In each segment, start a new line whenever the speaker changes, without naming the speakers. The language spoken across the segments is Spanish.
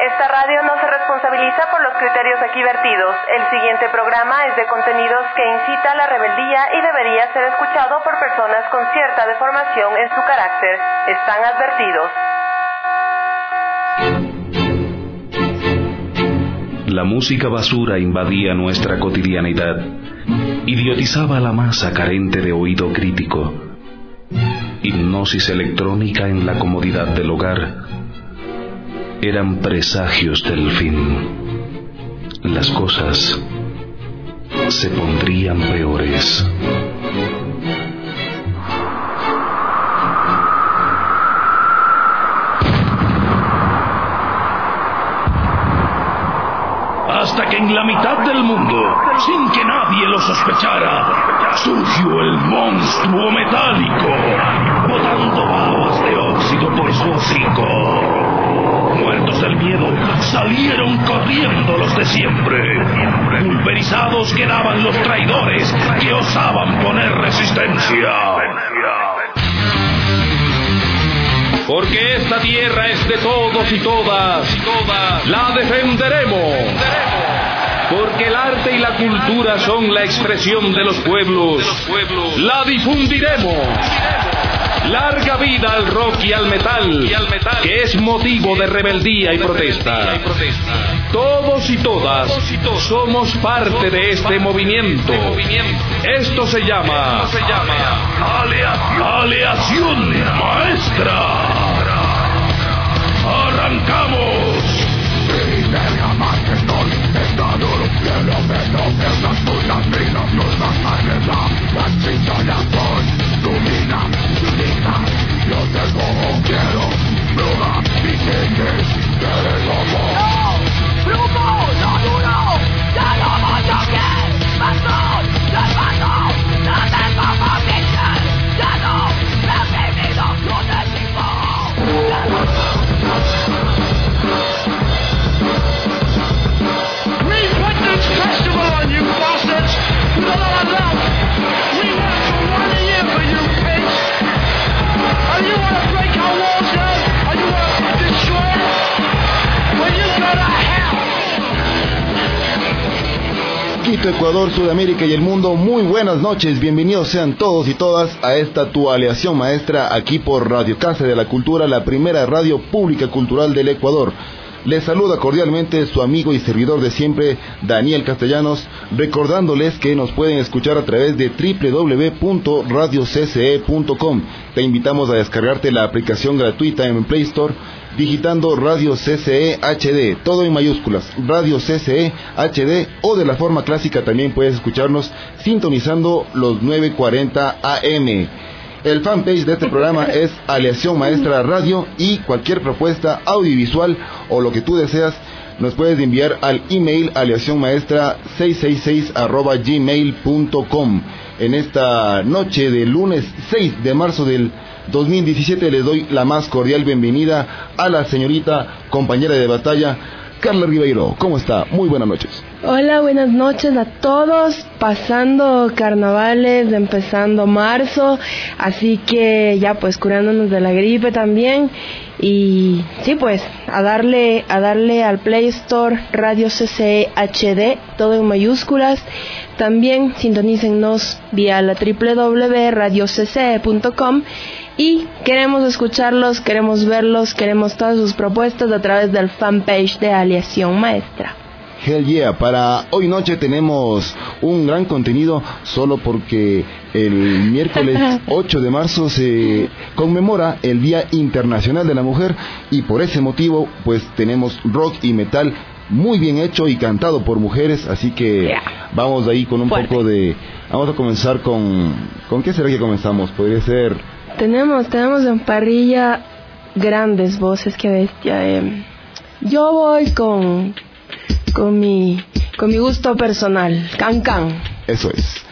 Esta radio no se responsabiliza por los criterios aquí vertidos. El siguiente programa es de contenidos que incita a la rebeldía y debería ser escuchado por personas con cierta deformación en su carácter. Están advertidos.
La música basura invadía nuestra cotidianidad, idiotizaba a la masa carente de oído crítico. Hipnosis electrónica en la comodidad del hogar. Eran presagios del fin. Las cosas se pondrían peores. Hasta que en la mitad del mundo, sin que nadie lo sospechara, surgió el monstruo metálico, botando babas de óxido por su hocico. Muertos del miedo, salieron corriendo los de siempre. Pulverizados quedaban los traidores que osaban poner resistencia. Porque esta tierra es de todos y todas, la defenderemos. Porque el arte y la cultura son la expresión de los pueblos, la difundiremos. Larga vida al rock y al metal, que es motivo de rebeldía y protesta. Todos y todas somos parte de este movimiento. Esto se llama Aleación Maestra. ¡Arrancamos!
Quito, Ecuador, Sudamérica y el mundo, muy buenas noches, bienvenidos sean todos y todas a esta tu aleación maestra aquí por Radio Casa de la Cultura, la primera radio pública cultural del Ecuador. Les saluda cordialmente su amigo y servidor de siempre, Daniel Castellanos, recordándoles que nos pueden escuchar a través de www.radiocce.com. Te invitamos a descargarte la aplicación gratuita en Play Store, digitando Radio CCE HD, todo en mayúsculas, Radio CCE HD, o de la forma clásica también puedes escucharnos sintonizando los 9:40 AM. El fanpage de este programa es Aleación Maestra Radio, y cualquier propuesta audiovisual o lo que tú deseas nos puedes enviar al email aleacionmaestra666@gmail.com. En esta noche de lunes 6 de marzo del 2017 les doy la más cordial bienvenida a la señorita compañera de batalla, Carla Ribeiro. ¿Cómo está? Muy buenas noches.
Hola, buenas noches a todos. Pasando carnavales, empezando marzo, así que ya pues curándonos de la gripe también. Y sí, pues a darle al Play Store Radio CCE HD, todo en mayúsculas. También sintonícennos vía la www.radiocce.com. Y queremos escucharlos, queremos verlos, queremos todas sus propuestas a través del fanpage de Aleación Maestra.
Hell yeah, para hoy noche tenemos un gran contenido, solo porque el miércoles 8 de marzo se conmemora el Día Internacional de la Mujer, y por ese motivo pues tenemos rock y metal muy bien hecho y cantado por mujeres, así que vamos ahí con un poco de... Vamos a comenzar con ¿qué será que comenzamos? Podría ser...
Tenemos en parrilla grandes voces, que bestia. Yo voy con mi gusto personal, Can Can.
Eso es.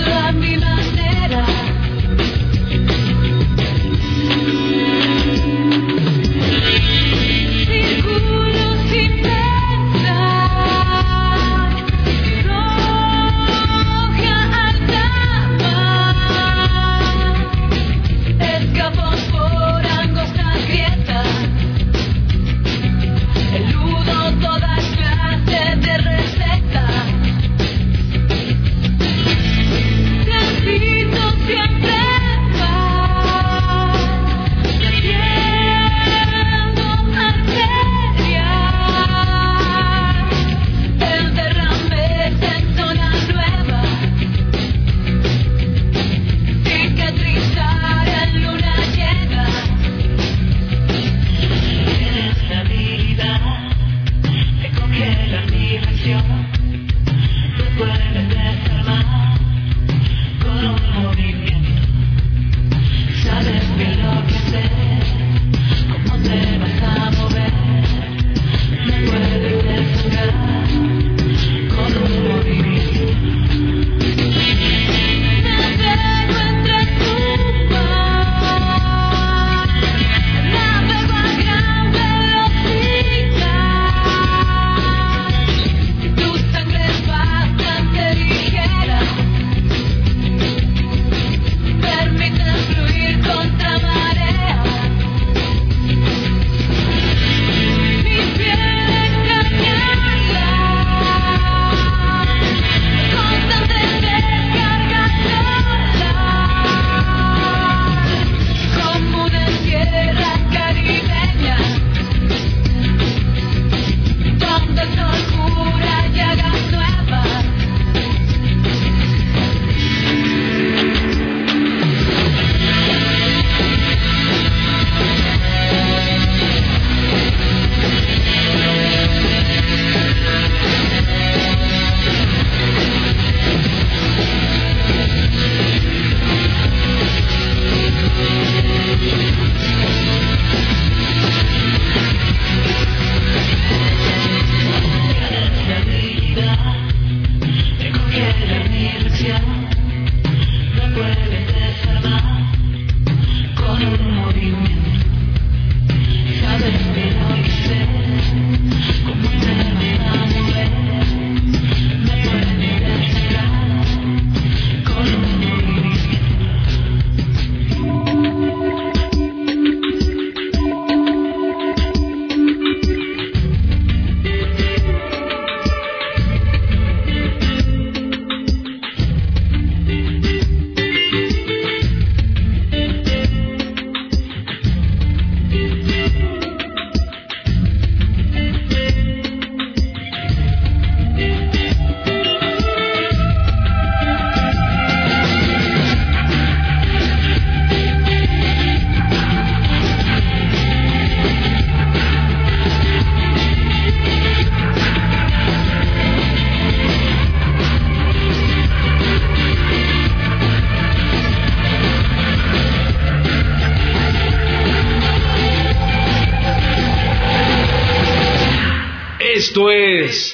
Esto es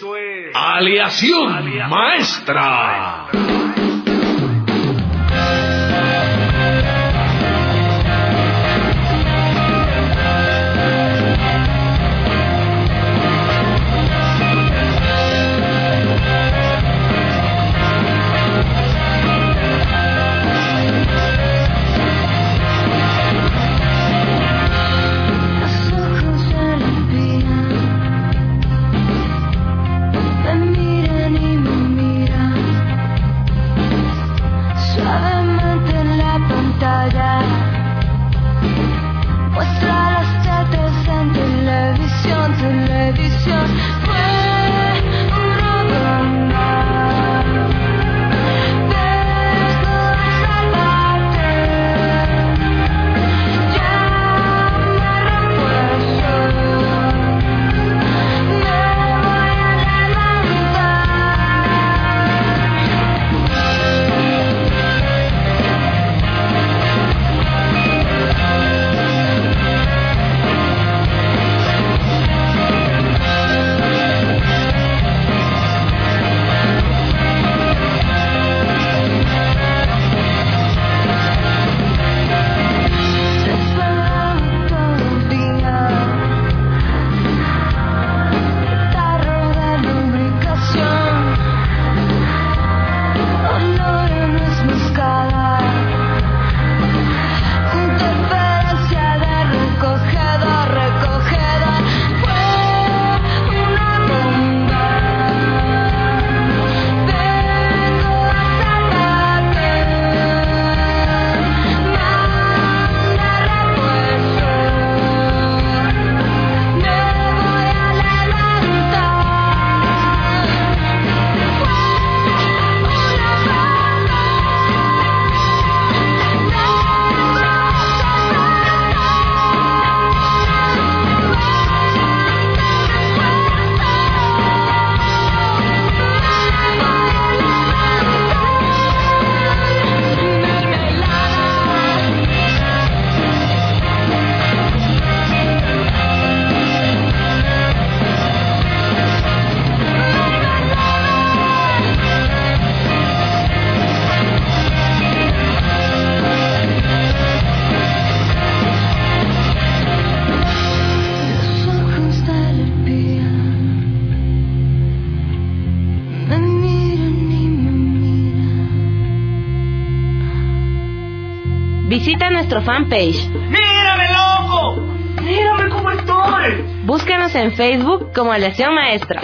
Aleación Maestra.
Visita nuestro fanpage.
¡Mírame, loco! ¡Mírame cómo estoy!
Búscanos en Facebook como Aleación Maestra.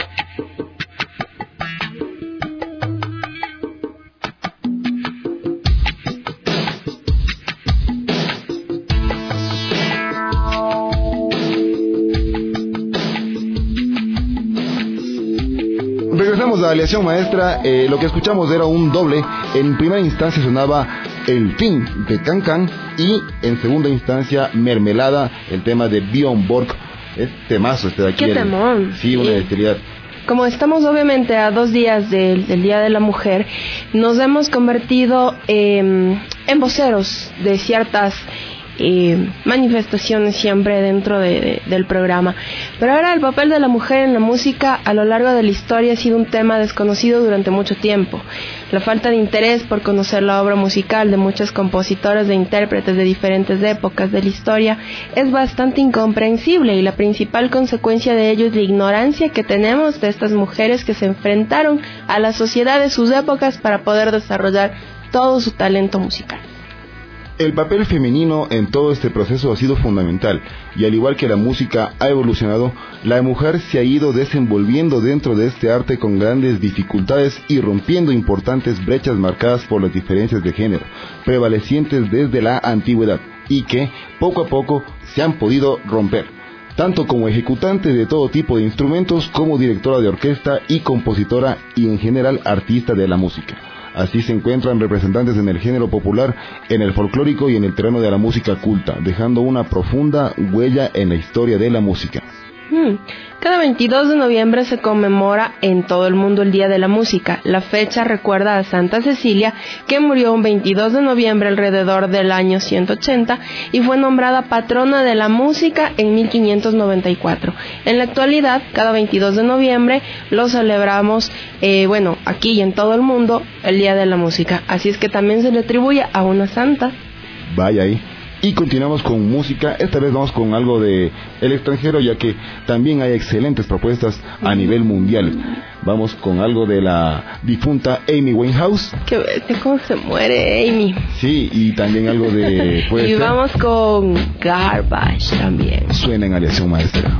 Regresamos a Aleación Maestra. Lo que escuchamos era un doble. En primera instancia sonaba El Fin de Can Can y en segunda instancia Mermelada, el tema de Björn Borg. Es temazo este de aquí.
¡Qué temón!
Sí, una bestialidad.
Como estamos obviamente a 2 días del Día de la Mujer, nos hemos convertido en voceros de ciertas manifestaciones siempre dentro del programa. Pero ahora el papel de la mujer en la música a lo largo de la historia ha sido un tema desconocido durante mucho tiempo. La falta de interés por conocer la obra musical de muchas compositoras e intérpretes de diferentes épocas de la historia es bastante incomprensible, y la principal consecuencia de ello es la ignorancia que tenemos de estas mujeres que se enfrentaron a la sociedad de sus épocas para poder desarrollar todo su talento musical.
El papel femenino en todo este proceso ha sido fundamental, y al igual que la música ha evolucionado, la mujer se ha ido desenvolviendo dentro de este arte con grandes dificultades y rompiendo importantes brechas marcadas por las diferencias de género, prevalecientes desde la antigüedad, y que poco a poco se han podido romper, tanto como ejecutante de todo tipo de instrumentos, como directora de orquesta y compositora, y en general artista de la música. Así se encuentran representantes en el género popular, en el folclórico y en el terreno de la música culta, dejando una profunda huella en la historia de la música.
Cada 22 de noviembre se conmemora en todo el mundo el Día de la Música. La fecha recuerda a Santa Cecilia, que murió un 22 de noviembre alrededor del año 180 y fue nombrada patrona de la música en 1594. En la actualidad, cada 22 de noviembre lo celebramos, aquí y en todo el mundo, el Día de la Música. Así es que también se le atribuye a una santa.
Vaya ahí. Y continuamos con música. Esta vez vamos con algo de el extranjero, ya que también hay excelentes propuestas a nivel mundial. Vamos con algo de la difunta Amy Winehouse.
Qué bestia, cómo se muere Amy.
Sí, y también algo de...
y vamos con Garbage también.
Suena en Aleación Maestra.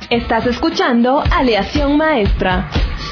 Estás escuchando Aleación Maestra.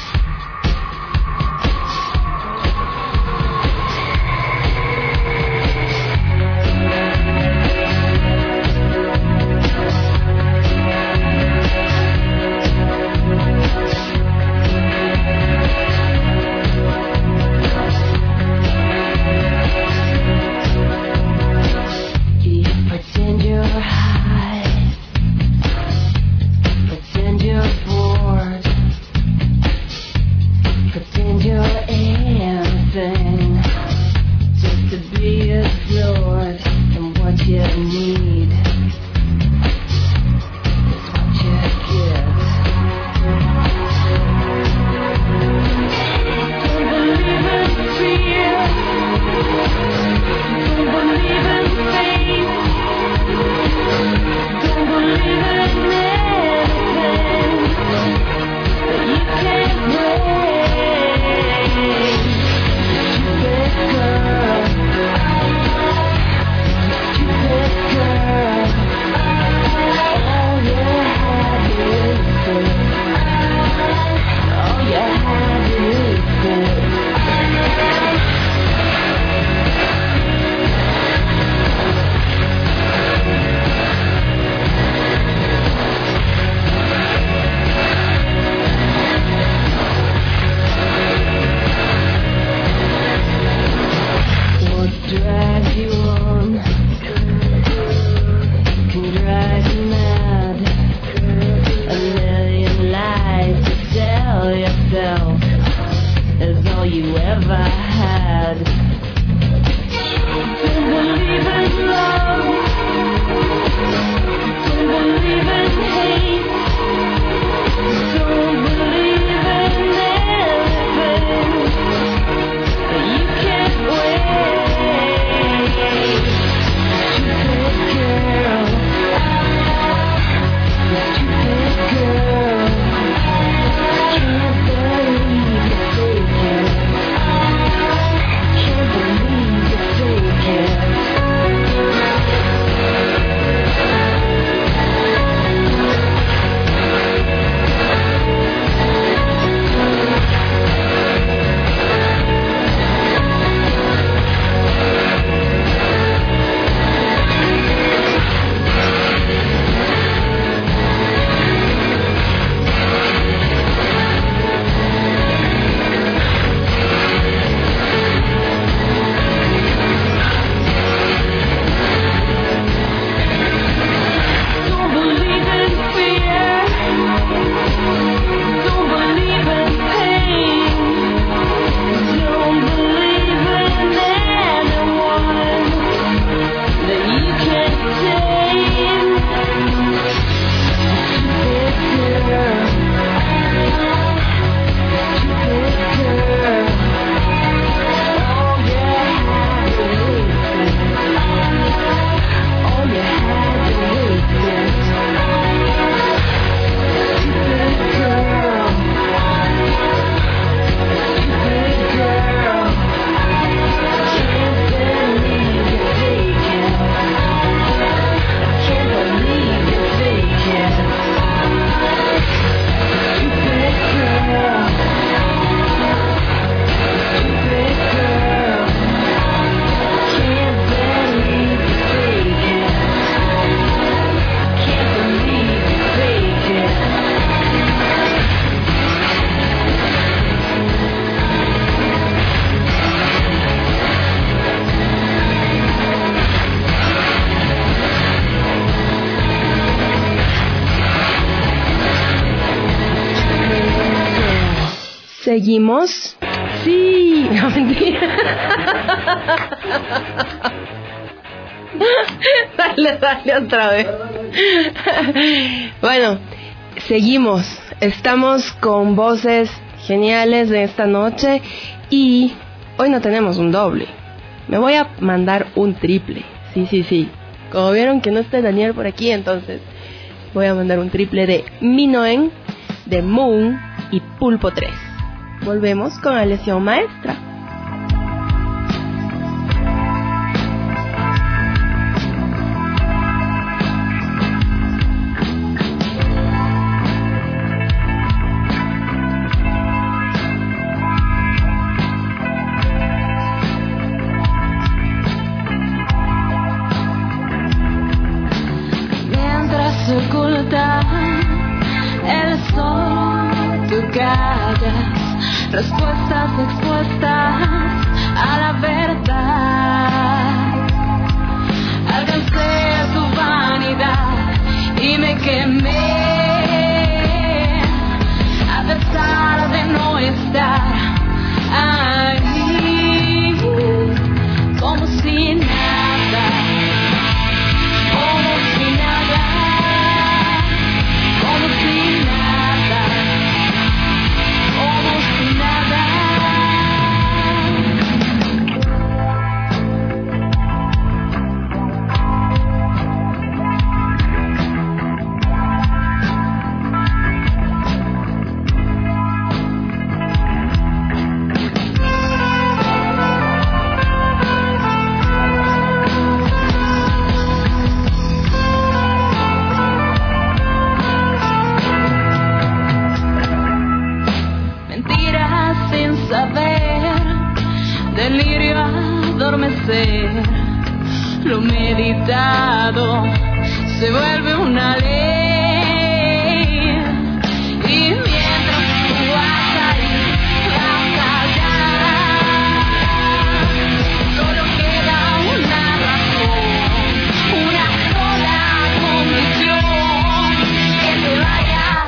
¿Seguimos? Sí, no, mentira. Dale otra vez. Bueno, seguimos. Estamos con voces geniales de esta noche y hoy no tenemos un doble. Me voy a mandar un triple. Sí. Como vieron que no está Daniel por aquí, entonces voy a mandar un triple de Minoen, de Moon y Pulpo 3. Volvemos con Aleación Maestra.
callas, respuestas expuestas a la verdad. Alcancé tu vanidad y me quemé, a pesar de no estar ahí, como si nada, como si nada, como si nada, como si nada. Delirio adormecer, lo meditado se vuelve una ley. Y mientras tú vas ahí, vas allá, solo queda una razón, una sola condición: que te vayas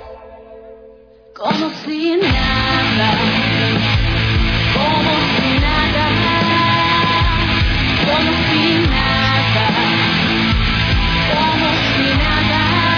como si nada. Como si nada, como si nada, como si nada.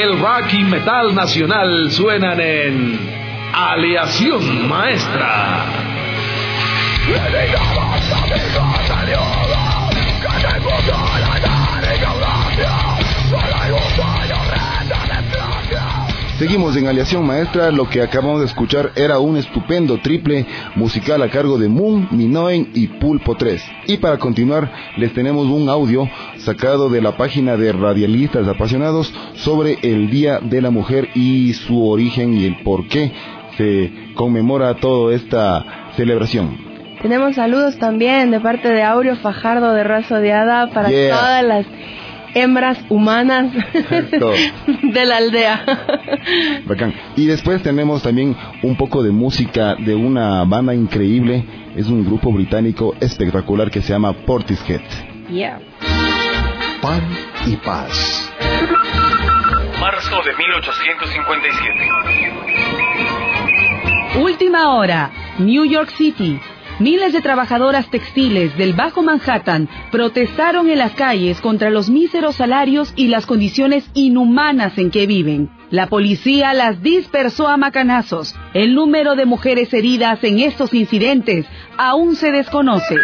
el rock y metal nacional suenan en Aleación Maestra.
Seguimos en Aleación Maestra. Lo que acabamos de escuchar era un estupendo triple musical a cargo de Moon, Minoen y Pulpo 3. Y para continuar, les tenemos un audio sacado de la página de Radialistas Apasionados sobre el Día de la Mujer y su origen y el por qué se conmemora toda esta celebración.
Tenemos saludos también de parte de Aureo Fajardo de Raza Odiada para todas las hembras humanas de la aldea.
Bacán. Y después tenemos también un poco de música de una banda increíble. Es un grupo británico espectacular que se llama Portishead.
Pan y Paz.
Marzo de 1857.
Última hora, New York City. Miles de trabajadoras textiles del Bajo Manhattan protestaron en las calles contra los míseros salarios y las condiciones inhumanas en que viven. La policía las dispersó a macanazos. El número de mujeres heridas en estos incidentes aún se desconoce.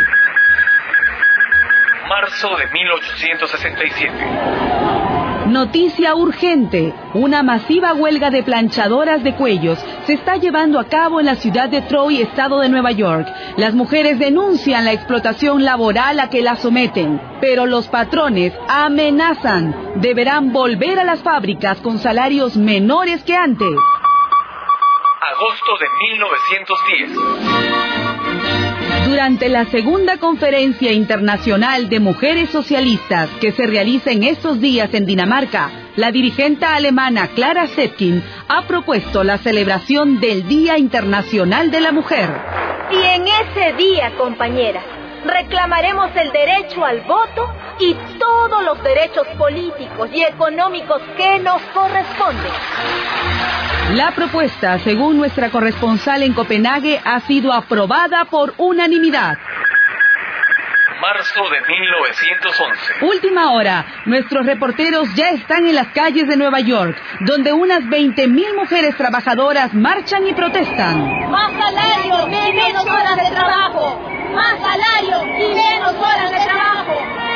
Marzo de 1867.
Noticia urgente. Una masiva huelga de planchadoras de cuellos se está llevando a cabo en la ciudad de Troy, estado de Nueva York. Las mujeres denuncian la explotación laboral a que las someten, pero los patrones amenazan. Deberán volver a las fábricas con salarios menores que antes.
Agosto de 1910.
Durante la segunda conferencia internacional de mujeres socialistas que se realiza en estos días en Dinamarca, la dirigente alemana Clara Zetkin ha propuesto la celebración del Día Internacional de la Mujer.
Y en ese día, compañeras, reclamaremos el derecho al voto y todos los derechos políticos y económicos que nos corresponden.
La propuesta, según nuestra corresponsal en Copenhague, ha sido aprobada por unanimidad.
Marzo de 1911.
Última hora. Nuestros reporteros ya están en las calles de Nueva York, donde unas 20,000 mujeres trabajadoras marchan y protestan.
¡Más salario y menos horas de trabajo! ¡Más salario y menos horas de trabajo!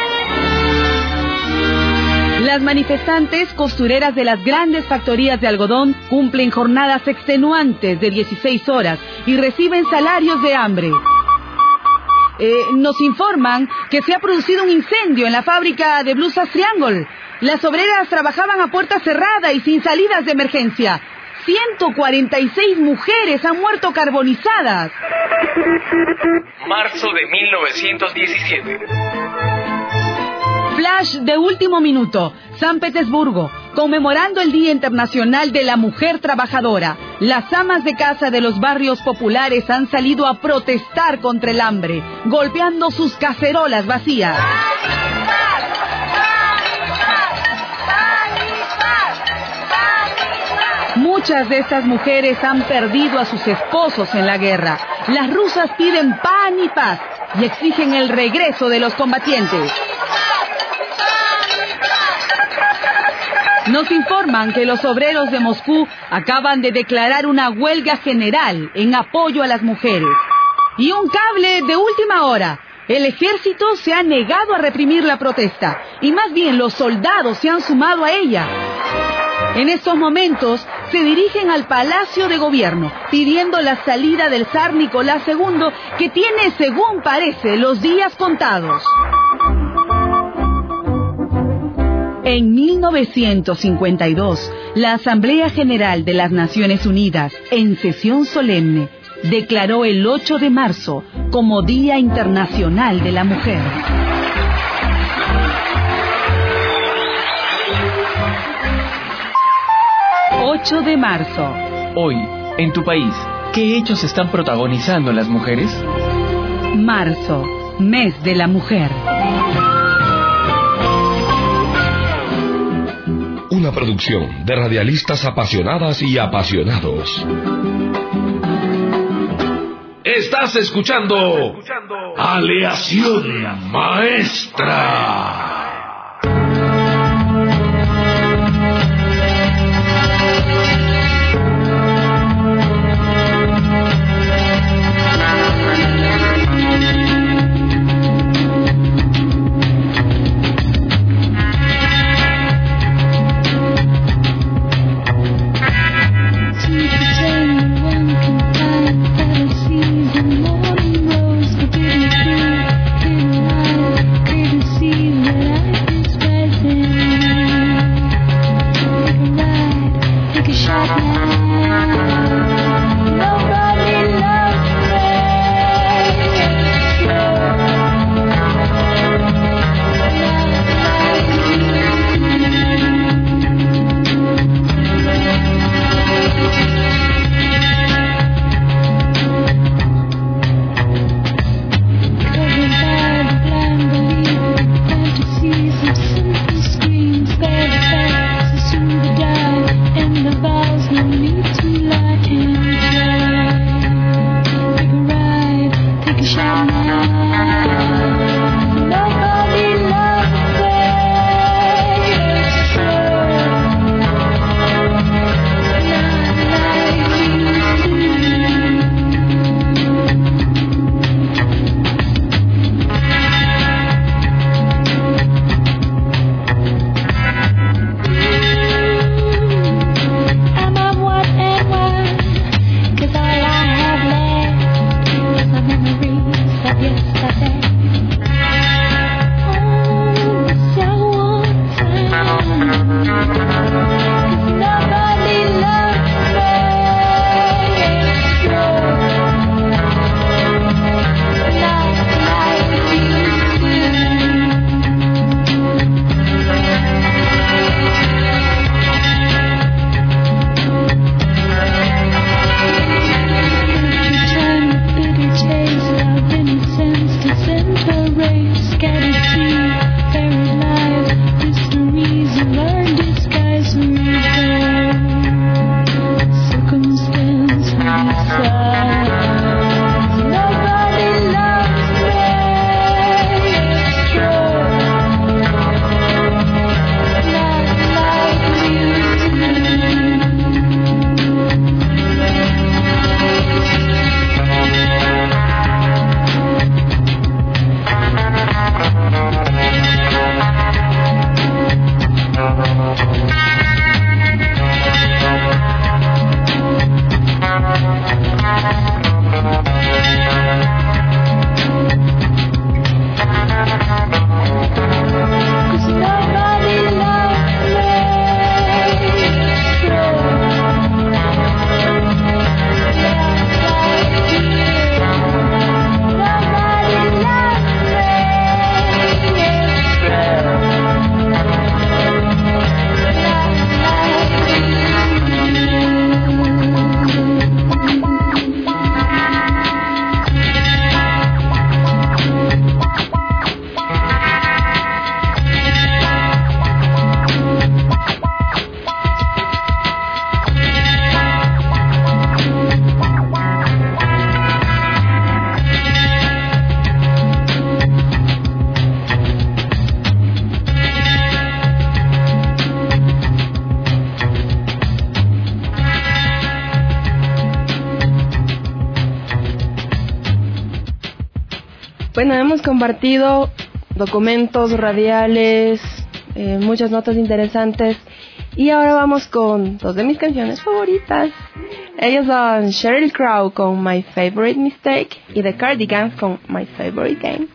Las manifestantes costureras de las grandes factorías de algodón cumplen jornadas extenuantes de 16 horas y reciben salarios de hambre. Nos informan que se ha producido un incendio en la fábrica de blusas Triangle. Las obreras trabajaban a puerta cerrada y sin salidas de emergencia. 146 mujeres han muerto carbonizadas.
Marzo de 1917.
Flash de último minuto. San Petersburgo, conmemorando el Día Internacional de la Mujer Trabajadora. Las amas de casa de los barrios populares han salido a protestar contra el hambre, golpeando sus cacerolas vacías. Muchas de estas mujeres han perdido a sus esposos en la guerra. Las rusas piden pan y paz y exigen el regreso de los combatientes. Nos informan que los obreros de Moscú acaban de declarar una huelga general en apoyo a las mujeres. Y un cable de última hora. El ejército se ha negado a reprimir la protesta y más bien los soldados se han sumado a ella. En estos momentos se dirigen al Palacio de Gobierno pidiendo la salida del zar Nicolás II, que tiene, según parece, los días contados. En 1952, la Asamblea General de las Naciones Unidas, en sesión solemne, declaró el 8 de marzo como Día Internacional de la Mujer. ...8 de marzo.
Hoy, en tu país, ¿qué hechos están protagonizando las mujeres?
Marzo, mes de la mujer.
Una producción de radialistas apasionadas y apasionados.
Estás escuchando Aleación Maestra.
Bueno, hemos compartido documentos radiales, muchas notas interesantes, y ahora vamos con dos de mis canciones favoritas. Ellos son Sheryl Crow con My Favorite Mistake y The Cardigans con My Favorite Game.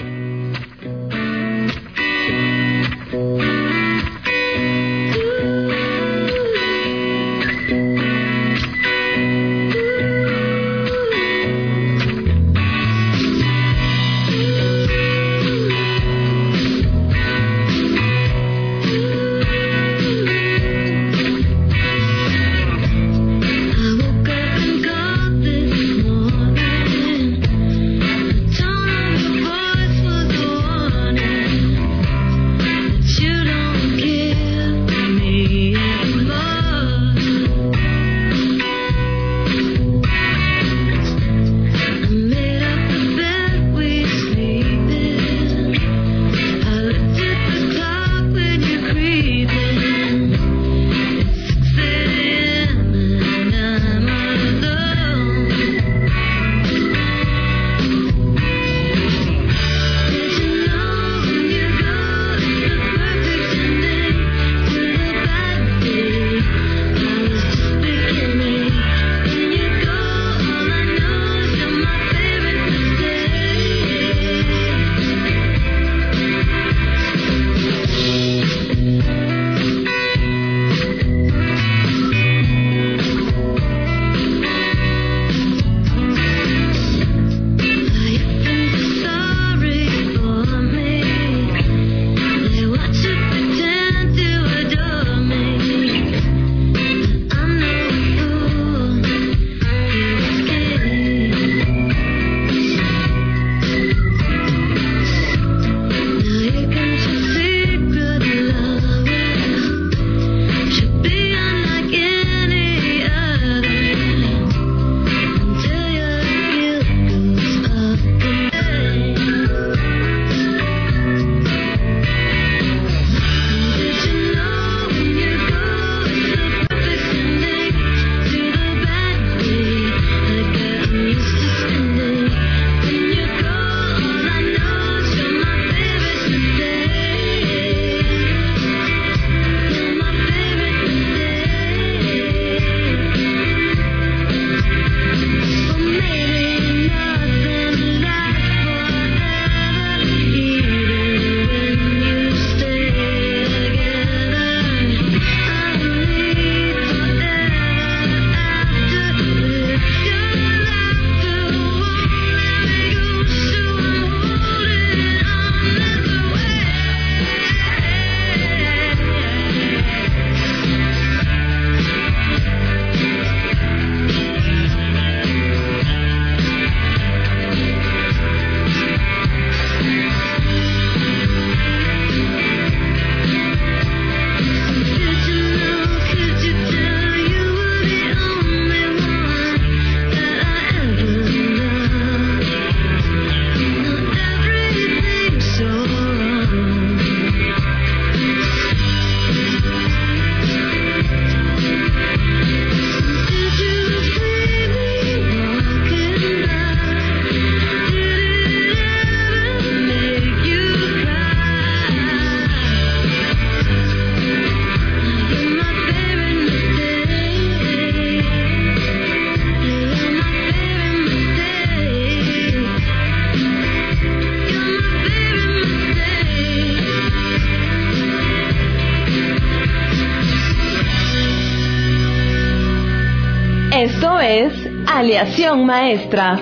Esto es Aleación Maestra.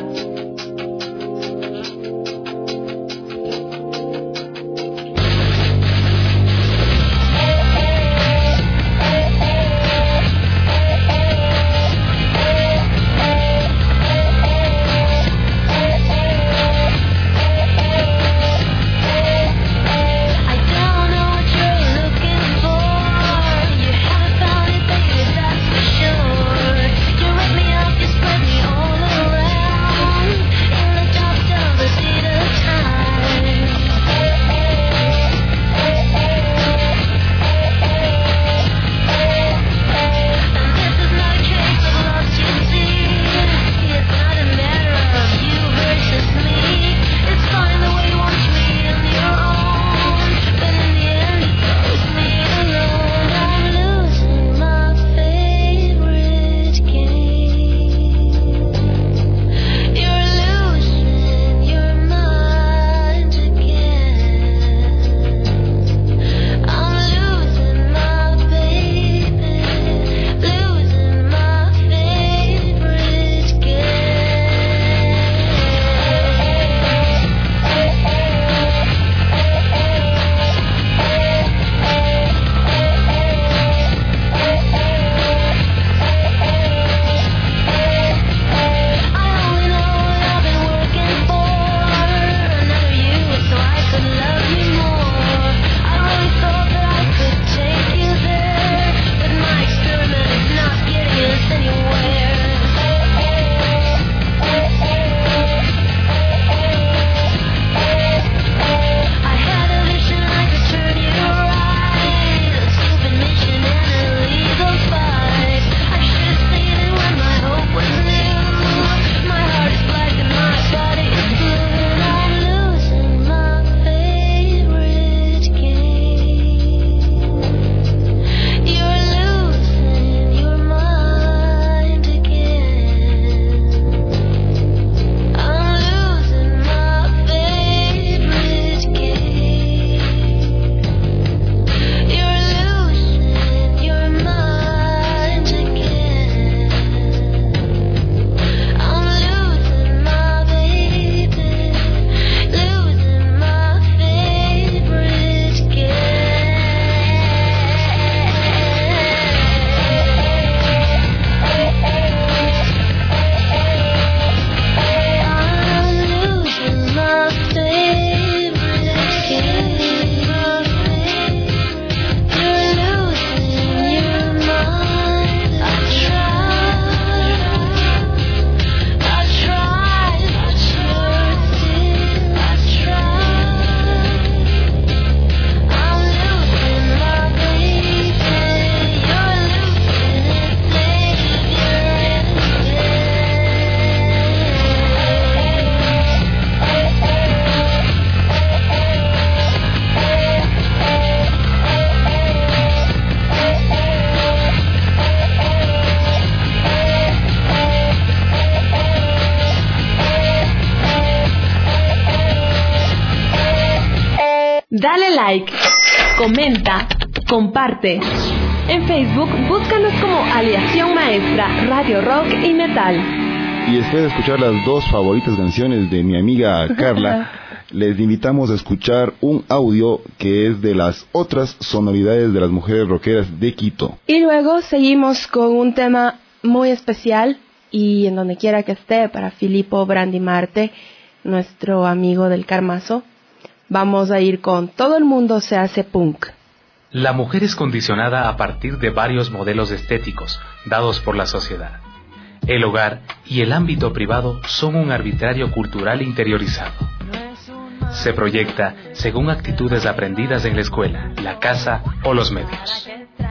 Dale like, comenta, comparte. En Facebook, búscanos como Aleación Maestra, Radio Rock y Metal.
Y después de escuchar las dos favoritas canciones de mi amiga Carla, les invitamos a escuchar un audio que es de las otras sonoridades de las mujeres rockeras de Quito.
Y luego seguimos con un tema muy especial y en donde quiera que esté para Filippo Brandimarte, nuestro amigo del Carmazo. Vamos a ir con Todo el mundo se hace punk.
La mujer es condicionada a partir de varios modelos estéticos dados por la sociedad. El hogar y el ámbito privado son un arbitrario cultural interiorizado. Se proyecta según actitudes aprendidas en la escuela, la casa o los medios.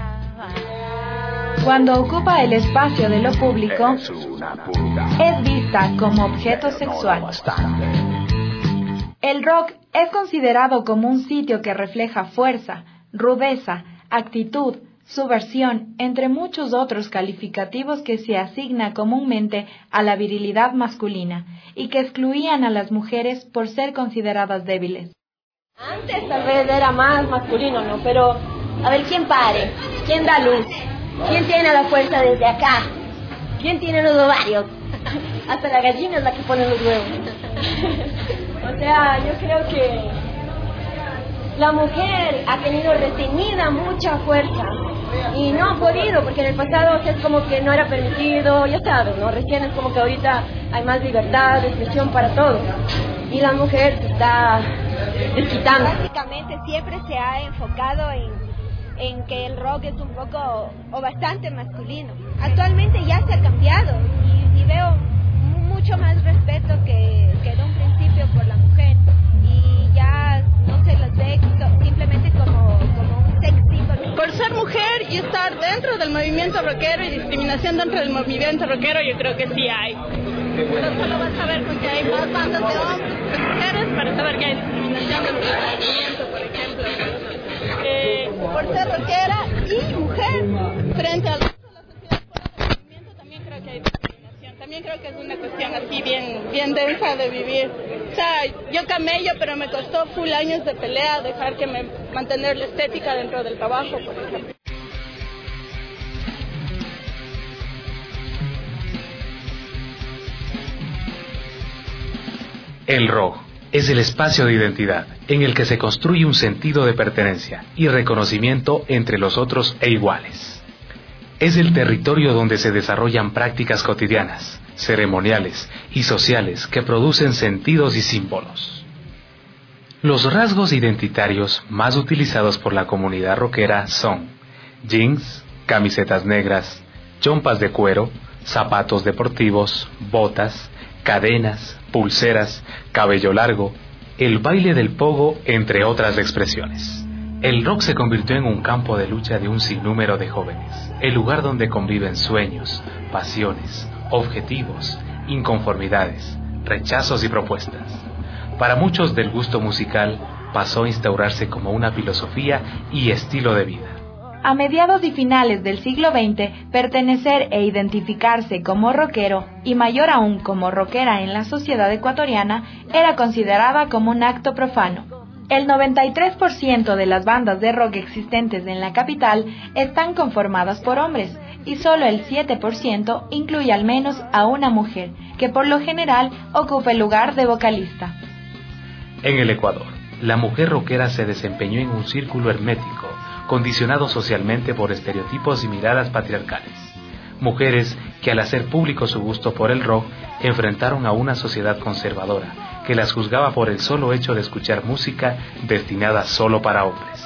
Cuando ocupa el espacio de lo público, es vista como objeto sexual. El rock es considerado como un sitio que refleja fuerza, rudeza, actitud, subversión, entre muchos otros calificativos que se asigna comúnmente a la virilidad masculina y que excluían a las mujeres por ser consideradas débiles.
Antes tal vez era más masculino, ¿no? Pero, a ver, ¿quién pare? ¿Quién da luz? ¿Quién tiene la fuerza desde acá? ¿Quién tiene los ovarios? Hasta la gallina es la que pone los huevos. O sea, yo creo que la mujer ha tenido retenida mucha fuerza y no ha podido, porque en el pasado es como que no era permitido, ya sabes, ¿no? Recién es como que ahorita hay más libertad de expresión para todos y la mujer se está desquitando.
Básicamente siempre se ha enfocado en que el rock es un poco o bastante masculino. Actualmente ya se ha cambiado y veo mucho más respeto que en un principio por la mujer y ya no se las ve simplemente como un sex symbol.
Por ser mujer y estar dentro del movimiento rockero y discriminación dentro del movimiento rockero, yo creo que sí hay. Pero solo vas a ver porque hay más bandas de hombres que de mujeres para saber que hay discriminación dentro del movimiento, por ejemplo. Por ser rockera y mujer frente al resto de la sociedad fuera del movimiento, también creo que hay discriminación. También creo que es una cuestión así bien densa de vivir. O sea, yo camello, pero me costó full años de pelea dejar que mantener la estética dentro del trabajo, por ejemplo.
El rock es el espacio de identidad en el que se construye un sentido de pertenencia y reconocimiento entre los otros e iguales. Es el territorio donde se desarrollan prácticas cotidianas, ceremoniales y sociales que producen sentidos y símbolos. Los rasgos identitarios más utilizados por la comunidad rockera son jeans, camisetas negras, chompas de cuero, zapatos deportivos, botas, cadenas, pulseras, cabello largo, el baile del pogo, entre otras expresiones. El rock se convirtió en un campo de lucha de un sinnúmero de jóvenes, el lugar donde conviven sueños, pasiones, objetivos, inconformidades, rechazos y propuestas. Para muchos del gusto musical pasó a instaurarse como una filosofía y estilo de vida.
A mediados y finales del siglo XX, pertenecer e identificarse como rockero, y mayor aún como rockera en la sociedad ecuatoriana, era considerada como un acto profano. El 93% de las bandas de rock existentes en la capital están conformadas por hombres, y solo el 7% incluye al menos a una mujer, que por lo general ocupa el lugar de vocalista.
En el Ecuador, la mujer rockera se desempeñó en un círculo hermético, condicionado socialmente por estereotipos y miradas patriarcales. Mujeres que al hacer público su gusto por el rock, enfrentaron a una sociedad conservadora, que las juzgaba por el solo hecho de escuchar música destinada solo para hombres.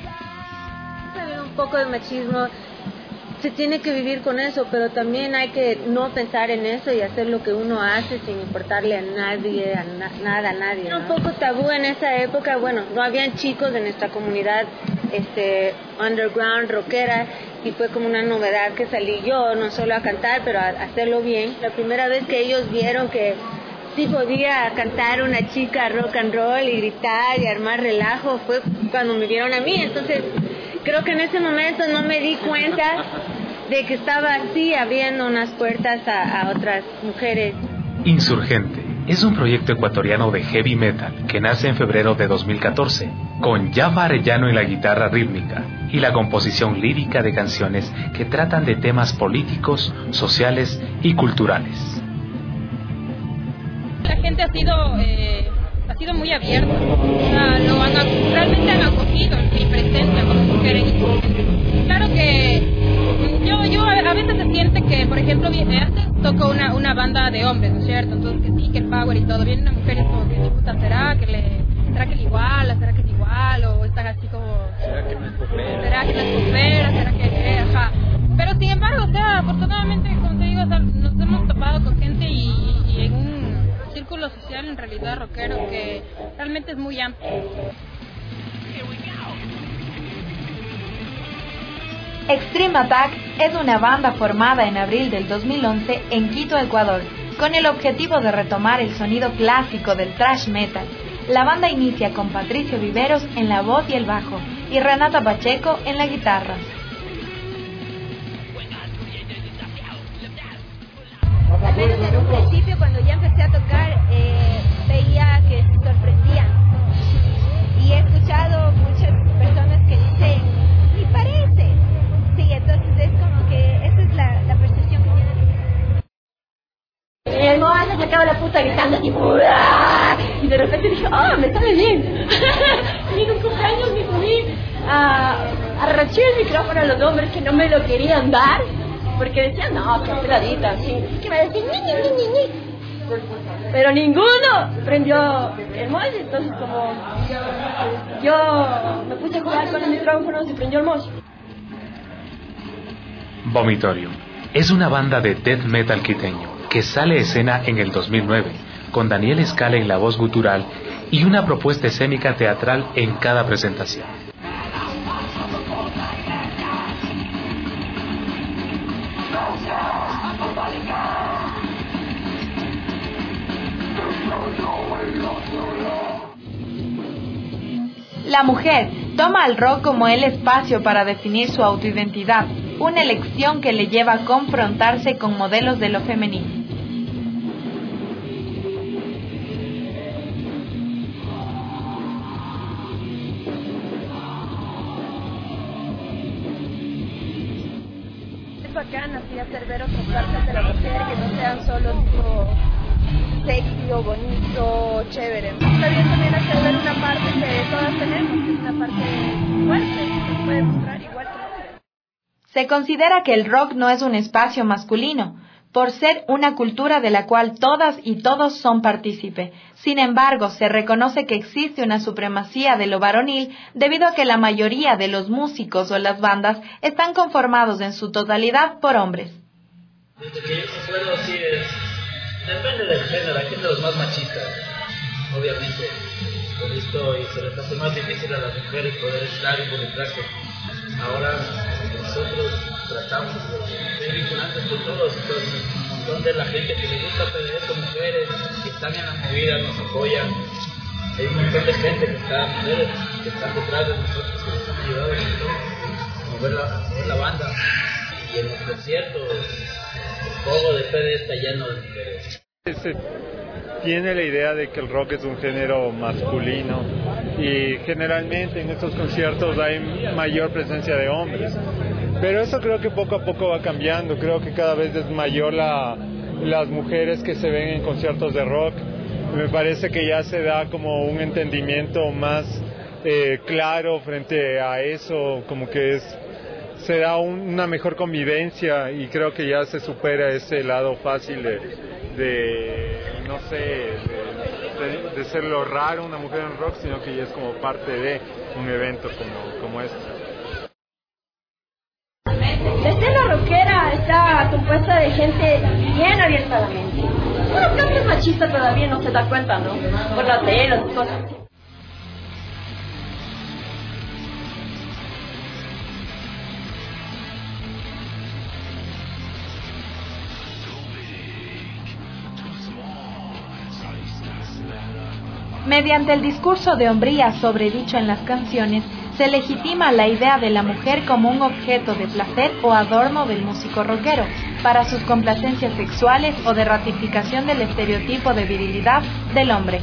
Un poco de machismo, se tiene que vivir con eso, pero también hay que no pensar en eso y hacer lo que uno hace sin importarle a nadie, nada a nadie, ¿no? Era un poco tabú en esa época. Bueno, no habían chicos de nuestra comunidad underground, rockera, y fue como una novedad que salí yo, no solo a cantar, pero a hacerlo bien. La primera vez que ellos vieron que sí podía cantar una chica rock and roll y gritar y armar relajo, fue cuando me vieron a mí. Entonces creo que en ese momento no me di cuenta de que estaba así abriendo unas puertas a otras mujeres.
Insurgente, es un proyecto ecuatoriano de heavy metal que nace en febrero de 2014, con Jaffa Arellano en la guitarra rítmica y la composición lírica de canciones que tratan de temas políticos, sociales y culturales.
La gente ha sido muy abierta, realmente han acogido mi presencia como mujer en este momento. Claro que yo a veces se siente que, por ejemplo, antes tocó una banda de hombres, ¿no es cierto? Entonces que sí, que el power y todo, viene una mujer y es como que, chuta, ¿será que le iguala? ¿Será que es igual? O están así como... ¿Será que no es popera? ¿Será que no es popera? ¿Será que ajá? Pero sin embargo, o sea, afortunadamente, como te digo, o sea, nos hemos topado con gente y en un círculo social en realidad rockero que realmente es muy amplio.
Extreme Attack es una banda formada en abril del 2011 en Quito, Ecuador, con el objetivo de retomar el sonido clásico del thrash metal. La banda inicia con Patricio Viveros en la voz y el bajo y Renata Pacheco en la guitarra.
Al menos en un principio, cuando ya empecé a tocar, veía que se sorprendían. Y he escuchado muchas personas que dicen, ni parece. Sí, entonces es como que esa es la percepción que tienen.
El Moa se sacaba la puta gritando así, y de repente dije, me sale bien. Y en un cumpleaños me subí arraché el micrófono a los hombres que no me lo querían dar, porque decían, no, que peladita, así, que me decían, ni. Pero ninguno prendió el molde, entonces como yo me puse a jugar con el micrófono, se prendió el molde.
Vomitorium es una banda de death metal quiteño que sale a escena en el 2009, con Daniel Escala en la voz gutural y una propuesta escénica teatral en cada presentación.
La mujer toma al rock como el espacio para definir su autoidentidad, una elección que le lleva a confrontarse con modelos de lo femenino.
Es bacán así hacer ver otras partes de la mujer que no sean solo tipo sexy o bonito o chévere. Está bien también hacer ver una parte que todas tenemos, que es una parte fuerte, que se puede mostrar igual que el hombre.
Se considera que el rock no es un espacio masculino, por ser una cultura de la cual todas y todos son partícipe. Sin embargo, se reconoce que existe una supremacía de lo varonil debido a que la mayoría de los músicos o las bandas están conformados en su totalidad por hombres.
Desde que yo recuerdo, sí depende del género, hay gente de los más machistas, obviamente, con esto, y se les hace más difícil a las mujeres poder estar y involucrarse. Ahora nosotros tratamos de ser vinculantes con todos, un montón de la gente que les gusta PDS son mujeres, que están en las movidas, nos apoyan. Hay un montón de gente que está, mujeres que están detrás de nosotros, que nos han ayudado a mover la banda. Y en los conciertos, el juego de PD está lleno de mujeres.
Se tiene la idea de que el rock es un género masculino y generalmente en estos conciertos hay mayor presencia de hombres, pero eso creo que poco a poco va cambiando. Creo que cada vez es mayor las mujeres que se ven en conciertos de rock. Me parece que ya se da como un entendimiento más claro frente a eso, como que se da una mejor convivencia y creo que ya se supera ese lado fácil de no sé, de ser lo raro una mujer en rock, sino que ya es como parte de un evento como este.
La escena rockera está compuesta de gente bien abierta a la mente. Uno casi es machista todavía, no se da cuenta, ¿no? Por la tele, las cosas.
Mediante el discurso de hombría sobredicho en las canciones, se legitima la idea de la mujer como un objeto de placer o adorno del músico rockero, para sus complacencias sexuales o de ratificación del estereotipo de virilidad del hombre.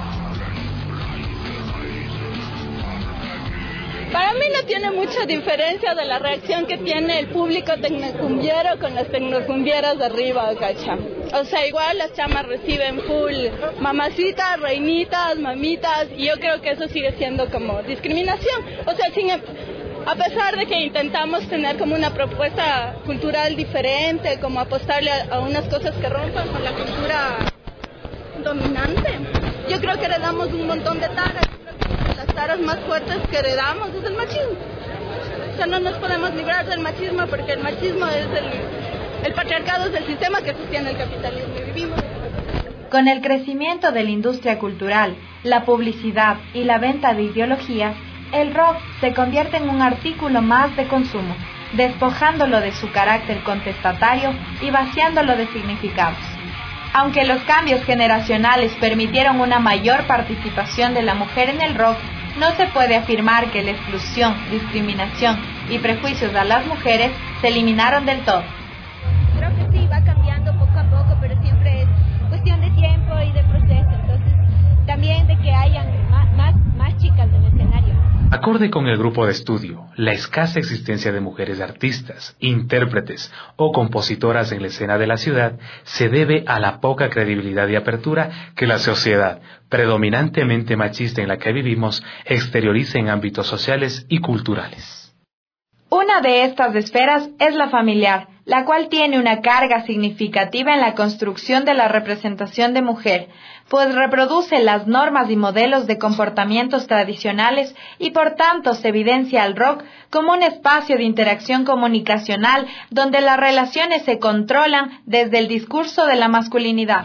Para mí no tiene mucha diferencia de la reacción que tiene el público tecnocumbiero con las tecnocumbieras de arriba, ¿cacha? O sea, igual las chamas reciben full mamacitas, reinitas, mamitas, y yo creo que eso sigue siendo como discriminación. O sea, a pesar de que intentamos tener como una propuesta cultural diferente, como apostarle a unas cosas que rompan con la cultura dominante, yo creo que heredamos un montón de taras. Las taras más fuertes que heredamos es el machismo. O sea, no nos podemos librar del machismo porque el machismo es el patriarcado, es el sistema que sostiene el capitalismo y vivimos.
Con el crecimiento de la industria cultural, la publicidad y la venta de ideologías, el rock se convierte en un artículo más de consumo, despojándolo de su carácter contestatario y vaciándolo de significados. Aunque los cambios generacionales permitieron una mayor participación de la mujer en el rock, no se puede afirmar que la exclusión, discriminación y prejuicios a las mujeres se eliminaron del todo.
Creo que sí, va cambiando poco a poco, pero siempre es cuestión de tiempo y de proceso. Entonces, también de que hayan más chicas en el escenario.
Acorde con el grupo de estudio, la escasa existencia de mujeres artistas, intérpretes o compositoras en la escena de la ciudad se debe a la poca credibilidad y apertura que la sociedad, predominantemente machista en la que vivimos, exterioriza en ámbitos sociales y culturales.
Una de estas esferas es la familiar, la cual tiene una carga significativa en la construcción de la representación de mujer, pues reproduce las normas y modelos de comportamientos tradicionales y por tanto se evidencia al rock como un espacio de interacción comunicacional donde las relaciones se controlan desde el discurso de la masculinidad.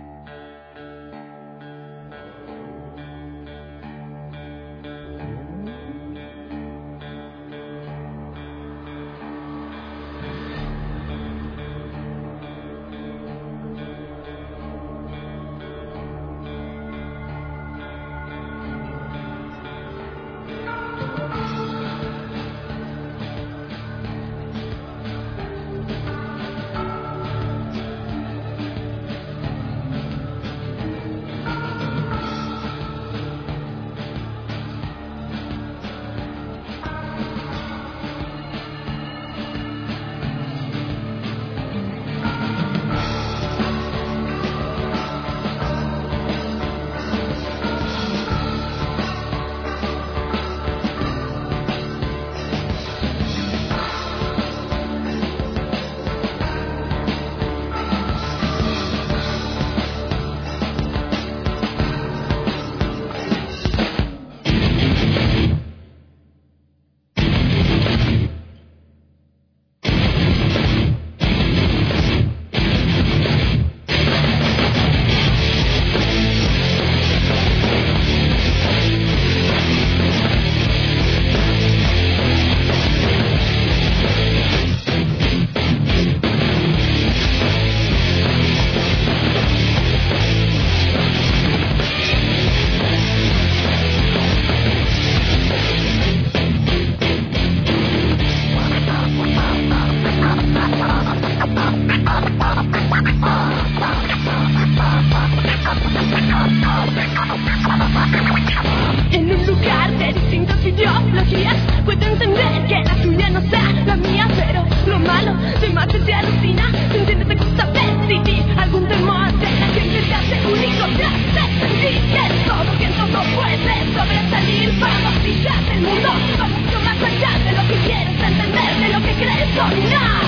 En un lugar de distintas ideologías puedo entender que la tuya no sea la mía, pero lo malo de más te alucina. ¿Te entiendes? Te gusta decidir algún temor de la gente te hace único placer. Y que todo que todo puede sobresalir. Vamos a brillar del mundo, va mucho más allá de lo que quieres entender, de lo que crees dominar.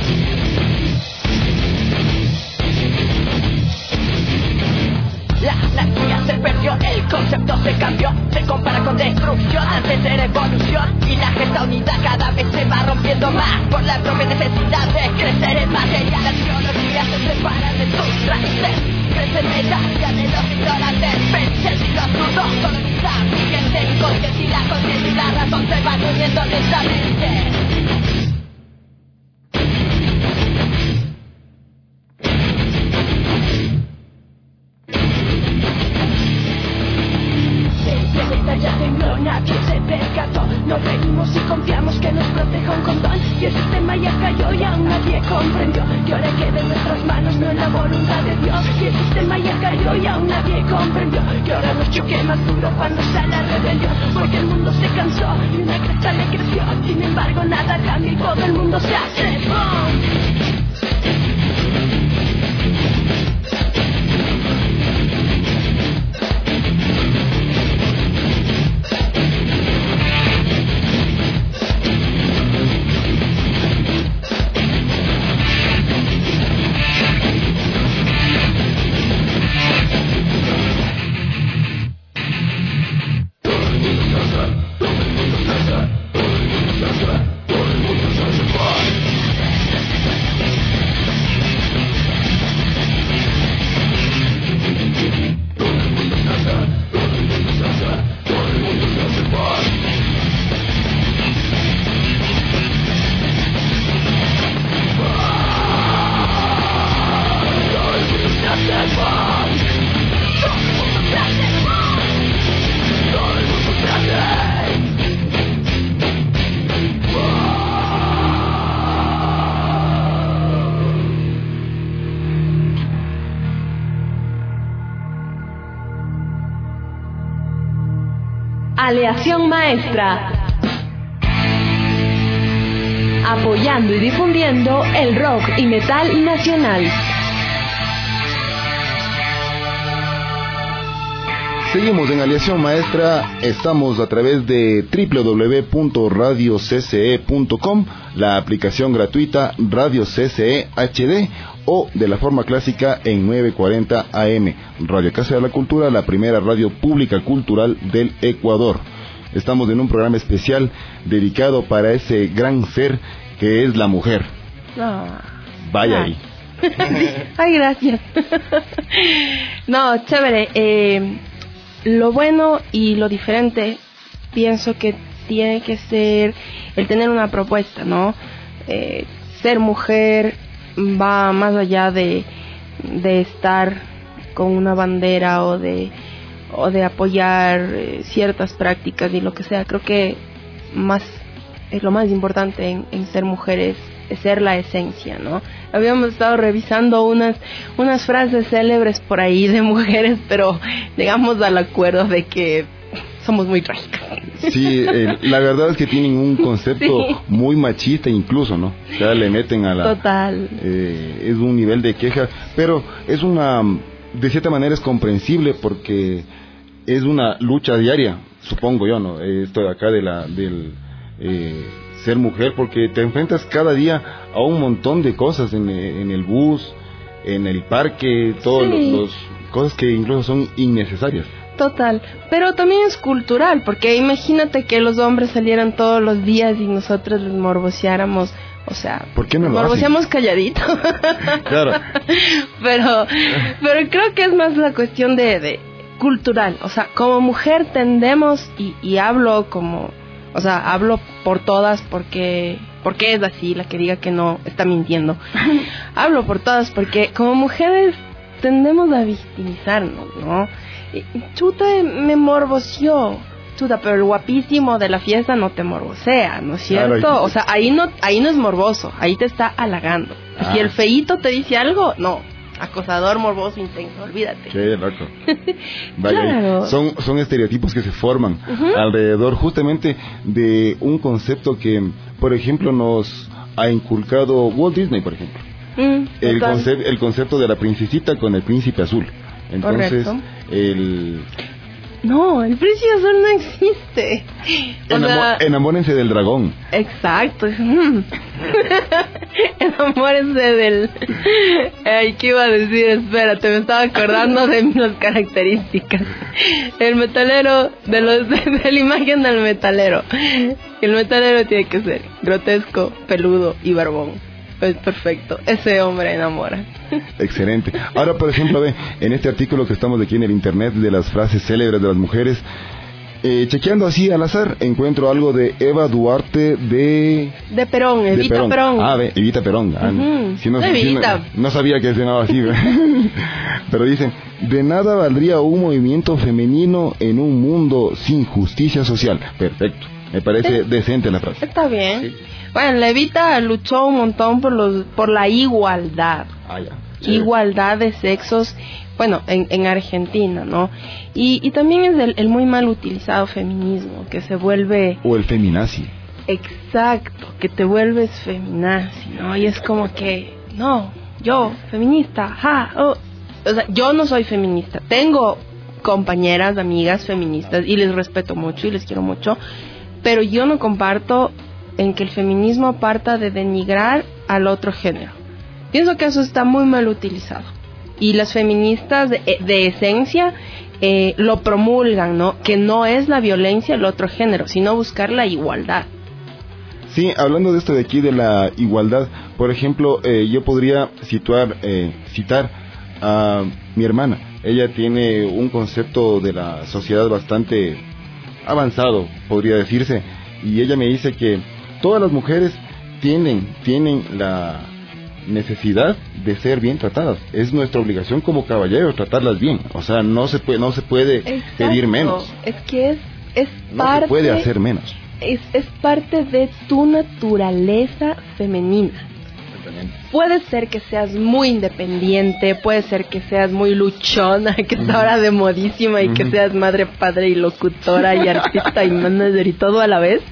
La anarquía se perdió, el concepto se cambió, se compara con destrucción antes de la evolución. Y la gesta unida cada vez se va rompiendo más por la propia necesidad de crecer en material. Las ideologías se separan de sus raíces, crecen medallas de los ignorantes, penses y los absurdos colonizar, vigente, inconsciente y la conciencia y la razón se van uniendo lentamente. Nadie se percató, Nos reímos y confiamos que nos proteja un condón, y el sistema ya cayó y aún nadie comprendió que ahora queda en nuestras manos, no en la voluntad de Dios. Y el sistema ya cayó y aún nadie comprendió que ahora nos choque más duro cuando sale la rebelión, porque el mundo se cansó y una crecha le creció. Sin embargo nada cambia y todo el mundo se hace boom.
Aleación Maestra, apoyando y difundiendo el rock y metal nacional.
Seguimos en Aleación Maestra, estamos a través de www.radiocce.com, la aplicación gratuita Radio CCE HD o de la forma clásica en 940 AM, Radio Casa de la Cultura, la primera radio pública cultural del Ecuador. Estamos en un programa especial dedicado para ese gran ser que es la mujer. Vaya ahí.
Ay, gracias. No, chévere. Lo bueno y lo diferente, pienso que tiene que ser el tener una propuesta, ¿no? Ser mujer va más allá de estar con una bandera o de apoyar ciertas prácticas y lo que sea. Creo que lo más importante en ser mujer es ser la esencia, ¿no? Habíamos estado revisando unas frases célebres por ahí de mujeres, pero llegamos al acuerdo de que somos muy trágicas.
Sí, la verdad es que tienen un concepto muy machista incluso, ¿no? O sea, le meten a la...
Total.
Es un nivel de queja, pero es de cierta manera es comprensible porque es una lucha diaria, supongo yo, ¿no? Esto de acá del ser mujer, porque te enfrentas cada día a un montón de cosas en el bus, en el parque, todas las cosas que incluso son innecesarias.
Total, pero también es cultural, porque imagínate que los hombres salieran todos los días y nosotros les morboseáramos, o sea,
¿por qué no lo
morboseamos calladito?
Claro.
pero creo que es más la cuestión de cultural, o sea, como mujer tendemos, y hablo hablo por todas porque es así, la que diga que no está mintiendo. Hablo por todas porque como mujeres tendemos a victimizarnos, ¿no? Chuta, me morboseó. Chuta, pero el guapísimo de la fiesta no te morbosea, ¿no es cierto? Claro. O sea, ahí no es morboso, ahí te está halagando. Si el feíto te dice algo, no. Acosador, morboso, intenso, olvídate.
Qué loco. Vaya,
claro.
Son estereotipos que se forman alrededor justamente de un concepto que, por ejemplo, nos ha inculcado Walt Disney, por ejemplo. El concepto de la princesita con el príncipe azul. Entonces,
correcto. No, el príncipe azul no existe.
Enamórense del dragón.
Exacto. Enamórense del... Ay, ¿qué iba a decir? Espérate, me estaba acordando de las características. El metalero, de la imagen del metalero. El metalero tiene que ser grotesco, peludo y barbón. Es perfecto, ese hombre enamora.
Excelente. Ahora, por ejemplo, en este artículo que estamos aquí en el internet de las frases célebres de las mujeres, chequeando así al azar, encuentro algo de Eva Duarte de
Perón, Evita Perón.
Evita Perón. No sabía que se llamaba así. Pero dicen, de nada valdría un movimiento femenino en un mundo sin justicia social. Perfecto. Me parece decente la frase.
Está bien.
Sí.
Bueno, Levita luchó un montón por la igualdad. Igualdad de sexos, bueno, en Argentina, ¿no? Y también es el muy mal utilizado feminismo, que se vuelve...
O el feminazi.
Exacto, que te vuelves feminazi, ¿no? Y es como que, no, yo, feminista, o sea, yo no soy feminista. Tengo compañeras, amigas feministas, y les respeto mucho y les quiero mucho, pero yo no comparto en que el feminismo parta de denigrar al otro género. Pienso que eso está muy mal utilizado. Y las feministas de esencia lo promulgan, ¿no? Que no es la violencia el otro género, sino buscar la igualdad.
Sí, hablando de esto de aquí, de la igualdad, por ejemplo, yo podría citar a mi hermana. Ella tiene un concepto de la sociedad bastante avanzado, podría decirse, y ella me dice que todas las mujeres tienen la necesidad de ser bien tratadas. Es nuestra obligación como caballeros tratarlas bien. O sea, no se puede
Exacto.
pedir menos.
Es que es
no
parte...
se puede hacer menos.
Es parte de tu naturaleza femenina. Puede ser que seas muy independiente, puede ser que seas muy luchona, que está ahora de modísima, y que seas madre, padre y locutora y artista y manager y todo a la vez.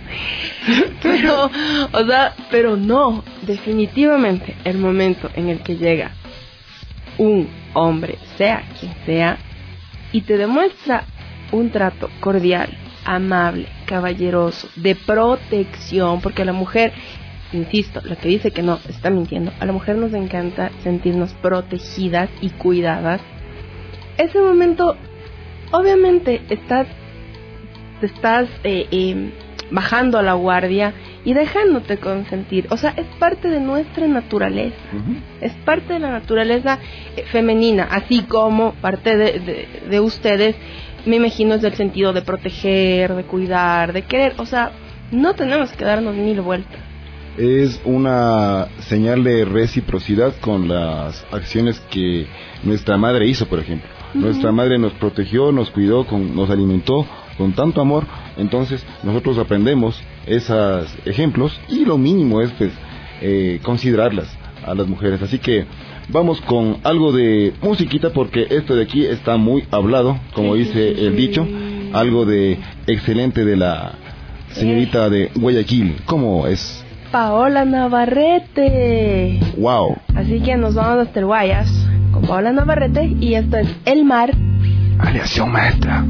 Pero no, definitivamente el momento en el que llega un hombre, sea quien sea, y te demuestra un trato cordial, amable, caballeroso, de protección, porque a la mujer, insisto, la que dice que no, está mintiendo. A la mujer nos encanta sentirnos protegidas y cuidadas. Ese momento, obviamente, te estás bajando a la guardia y dejándote consentir. O sea, es parte de nuestra naturaleza. Es parte de la naturaleza femenina, así como parte de ustedes, me imagino, es del sentido de proteger, de cuidar, de querer. O sea, no tenemos que darnos mil vueltas.
Es una señal de reciprocidad con las acciones que nuestra madre hizo, por ejemplo. Nuestra madre nos protegió, nos cuidó, nos alimentó con tanto amor. Entonces nosotros aprendemos esos ejemplos, y lo mínimo es pues considerarlas a las mujeres. Así que vamos con algo de musiquita, porque esto de aquí está muy hablado, como dice el dicho. Algo de excelente de la señorita de Guayaquil. ¿Cómo es?
Paola Navarrete.
Wow.
Así que nos vamos hasta el Guayas con Paola Navarrete, y esto es El Mar.
Aleación maestra.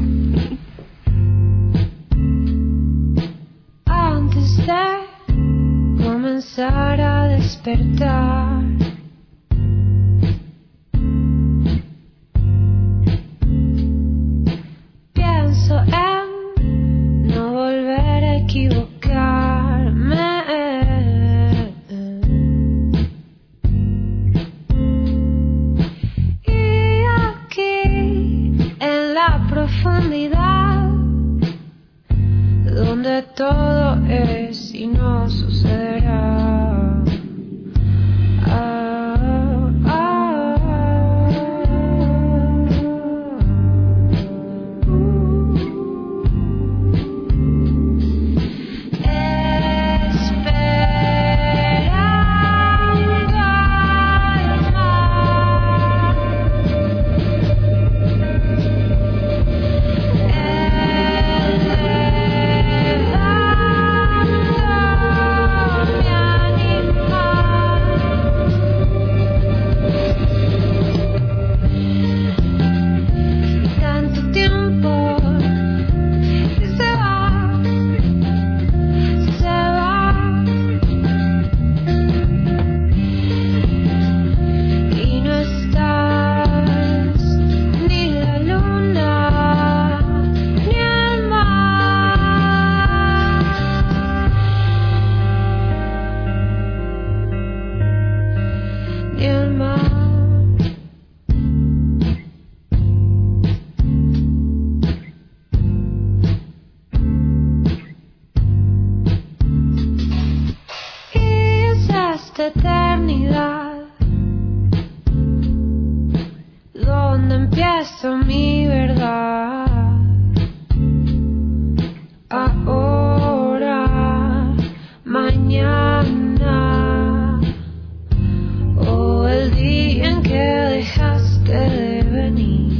Antes de comenzar a despertar, pienso en no volver a equivocarme. Y aquí en la profundidad, donde todo es y no sucederá. Eternidad, donde empiezo mi verdad. Ahora mañana o el día en que dejaste de venir.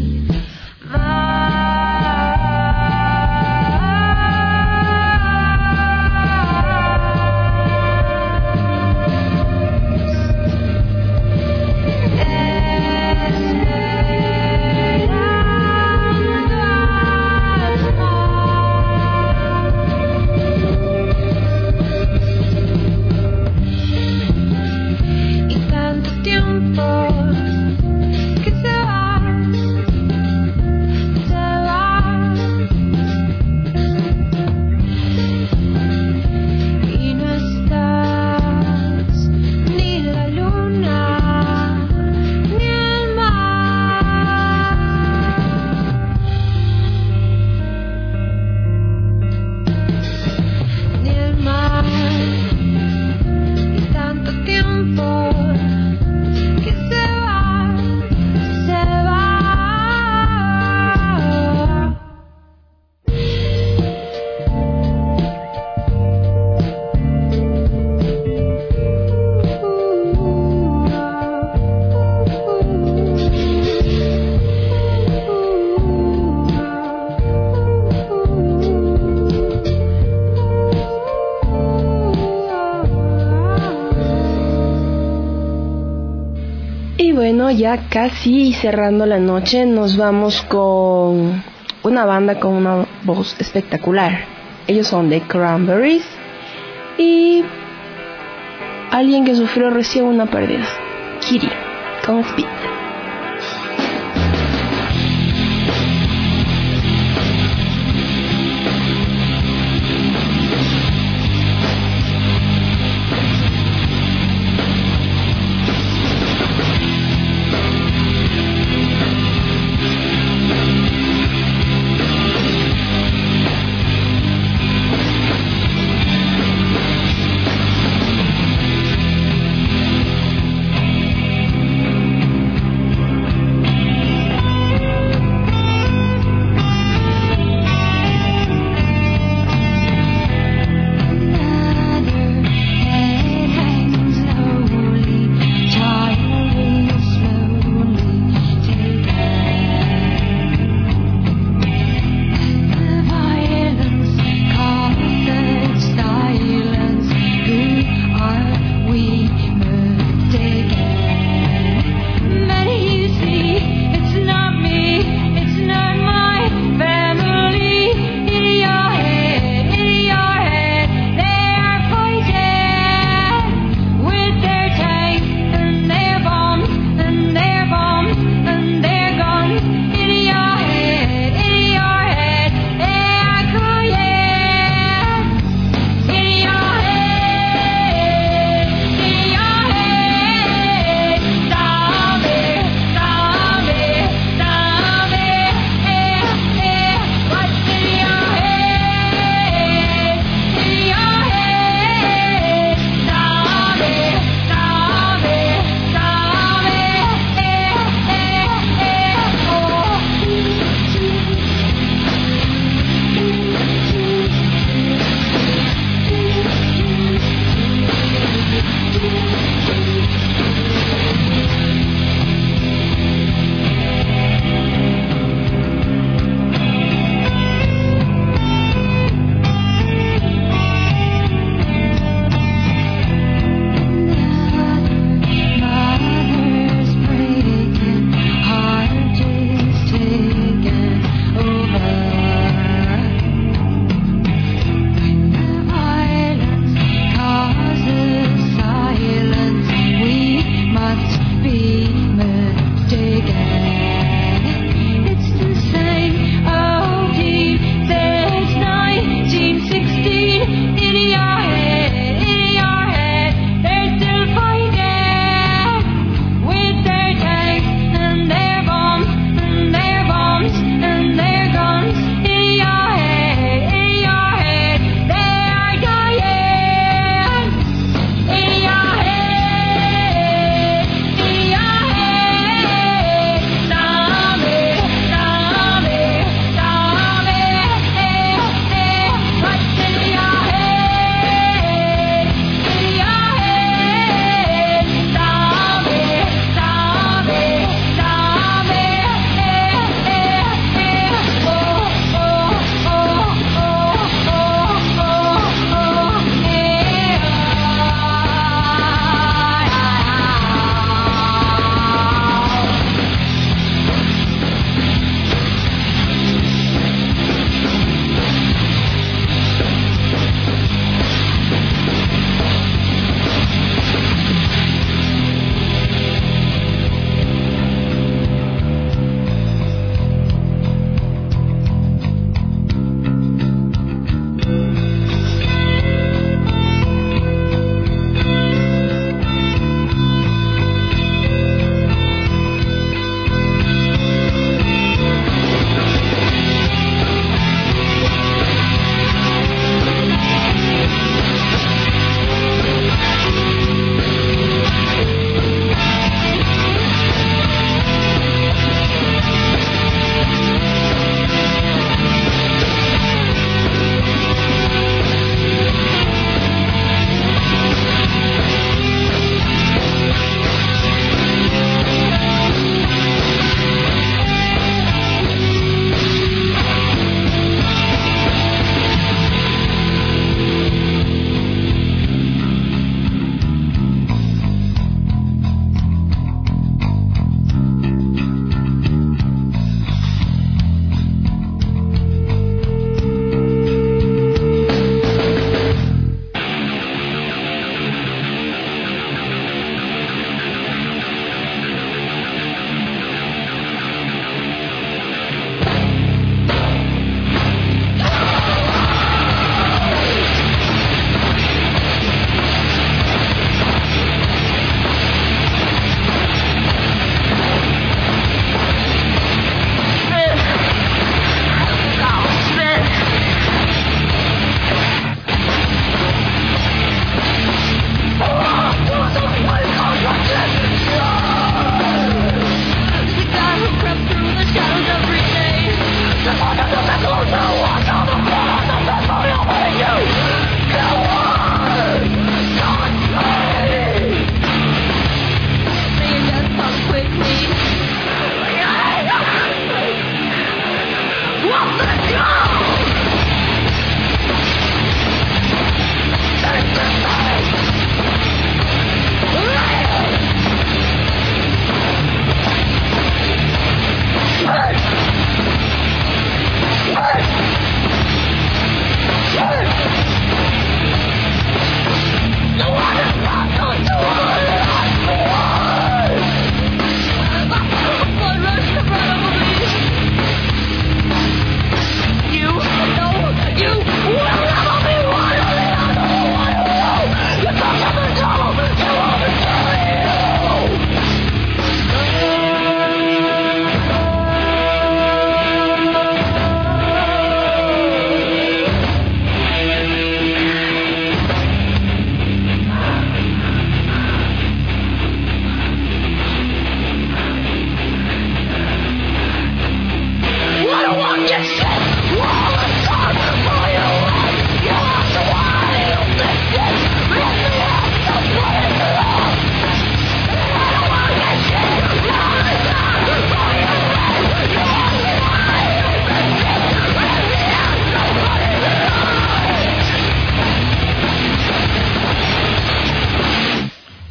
Ya casi cerrando la noche, nos vamos con una banda con una voz espectacular. Ellos son The Cranberries y alguien que sufrió recién una pérdida, Kitty, con Speed.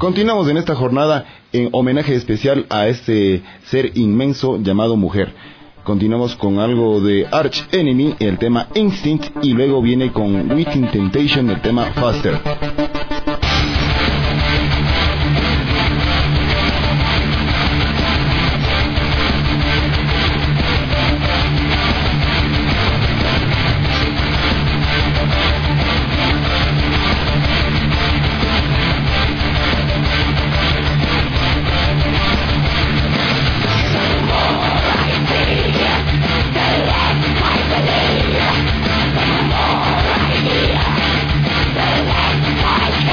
Continuamos en esta jornada en homenaje especial a este ser inmenso llamado mujer. Continuamos con algo de Arch Enemy, el tema Instinct, y luego viene con Within Temptation, el tema Faster.
I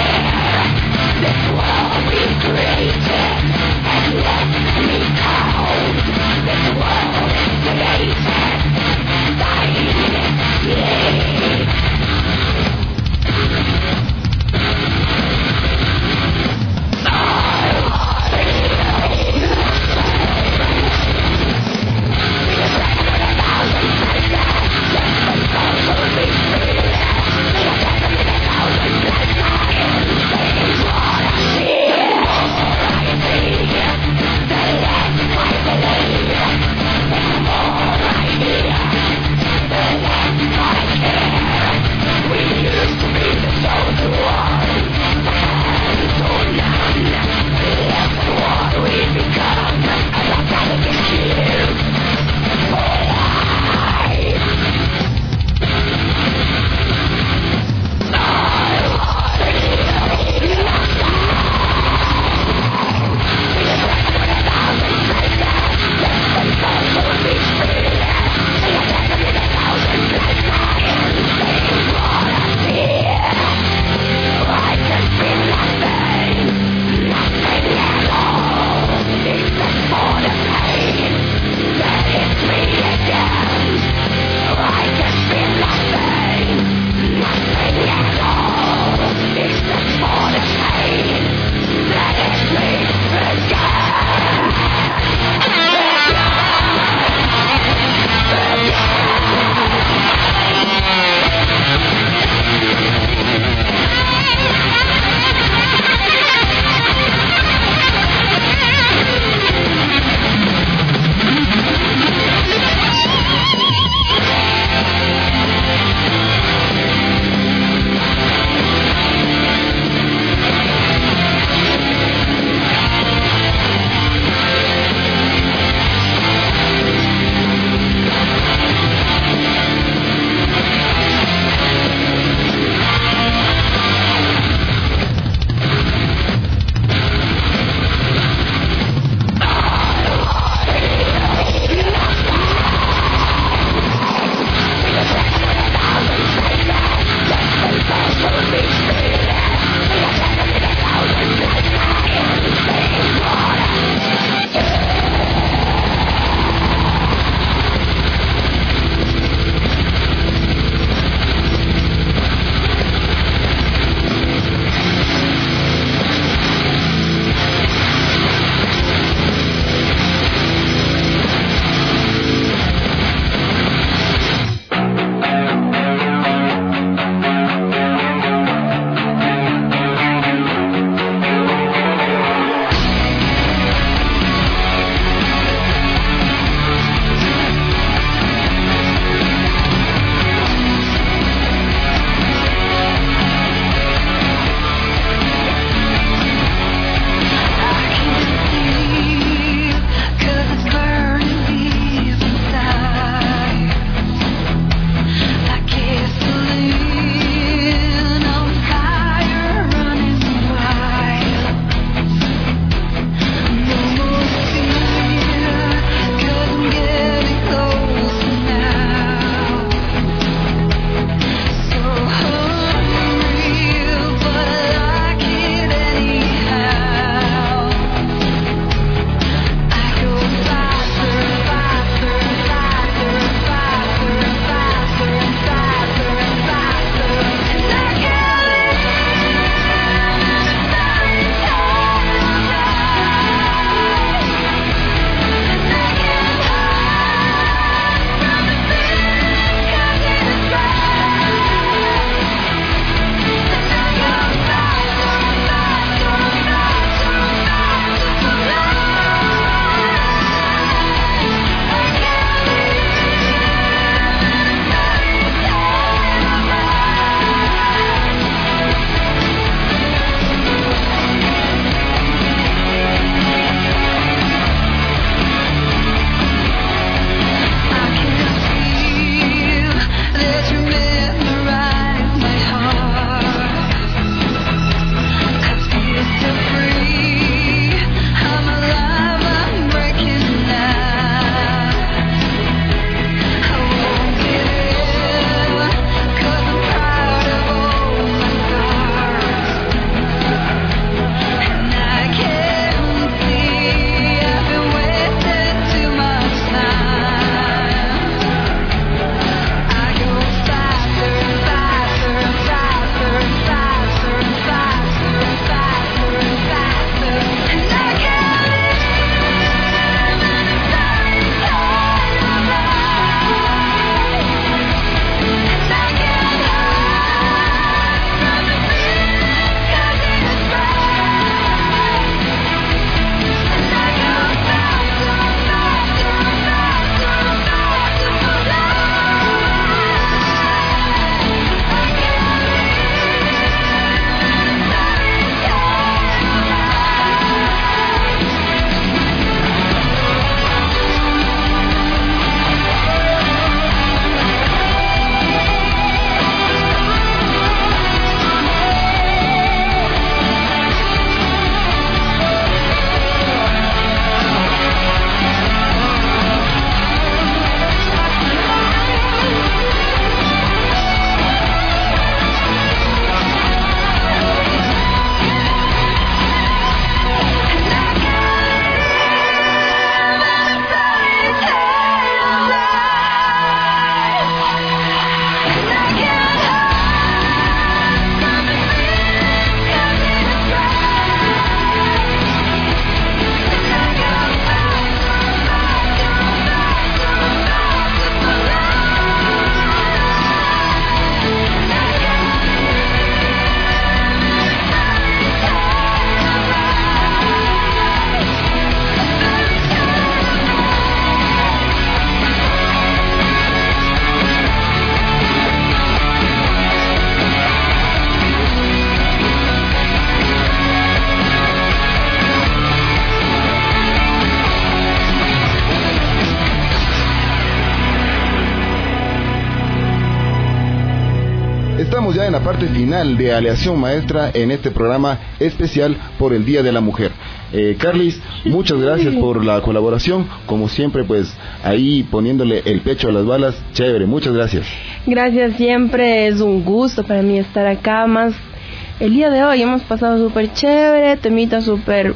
estamos ya en la parte final de Aleación Maestra en este programa especial por el Día de la Mujer. Carlis, muchas gracias por la colaboración, como siempre, pues ahí poniéndole el pecho a las balas, chévere, muchas gracias.
Gracias, siempre es un gusto para mí estar acá, más el día de hoy hemos pasado súper chévere, temita súper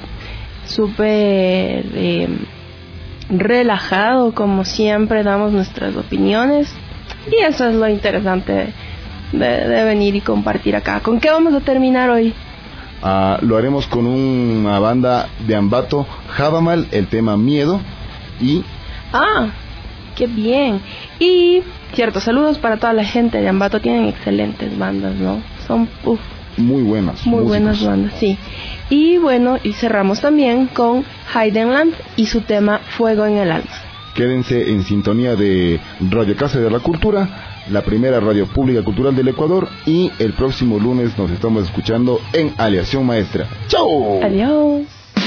relajado, como siempre damos nuestras opiniones y eso es lo interesante de venir y compartir acá. ¿Con qué vamos a terminar hoy?
Lo haremos con una banda de Ambato, Javamal, el tema Miedo y...
¡qué bien! Y, cierto, saludos para toda la gente de Ambato, tienen excelentes bandas, ¿no? Son,
muy buenas.
Muy buenas bandas, sí. Y bueno, y cerramos también con Heidenland y su tema Fuego en el Alma.
Quédense en sintonía de Radio Casa de la Cultura, la primera radio pública cultural del Ecuador, y el próximo lunes nos estamos escuchando en Aleación Maestra. ¡Chao!
Adiós.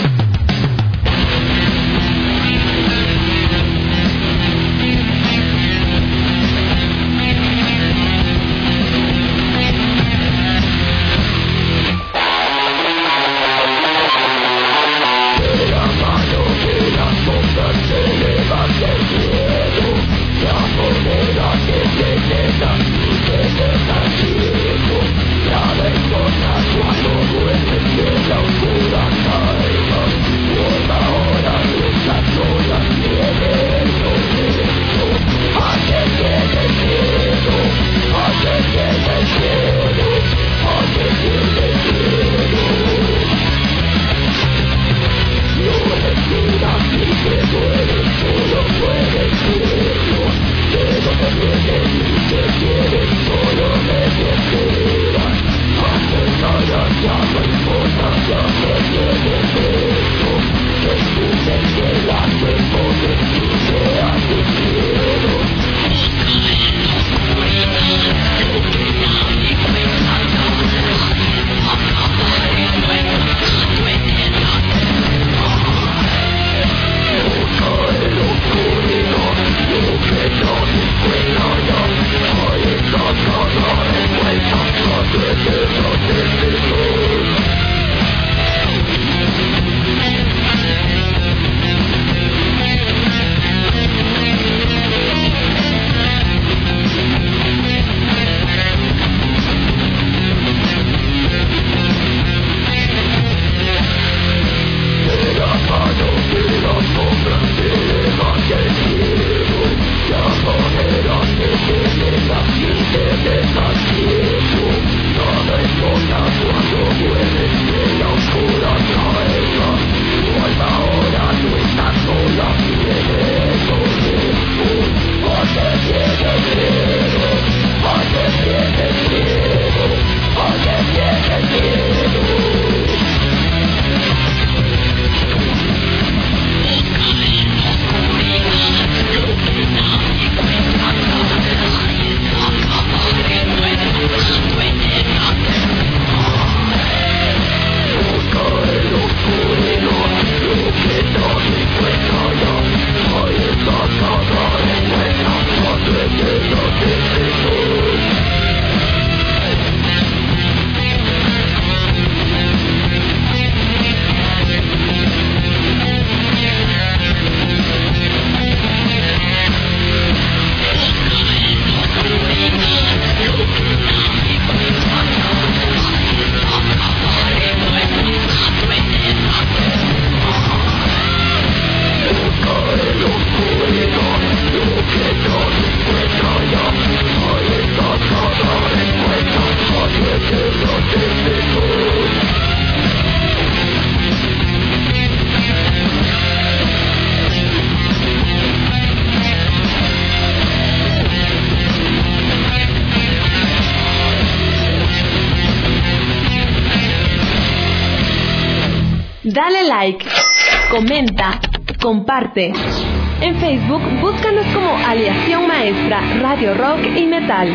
Dale like, comenta, comparte. En Facebook, búscanos como Aleación Maestra, Radio Rock y Metal.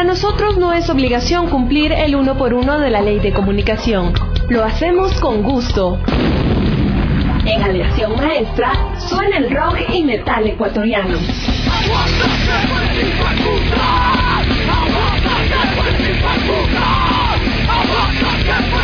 nosotros no es obligación cumplir el 1 por 1 de la ley de comunicación. Lo hacemos con gusto.
En Aleación Maestra suena el rock y metal ecuatoriano.
¡Aguanta que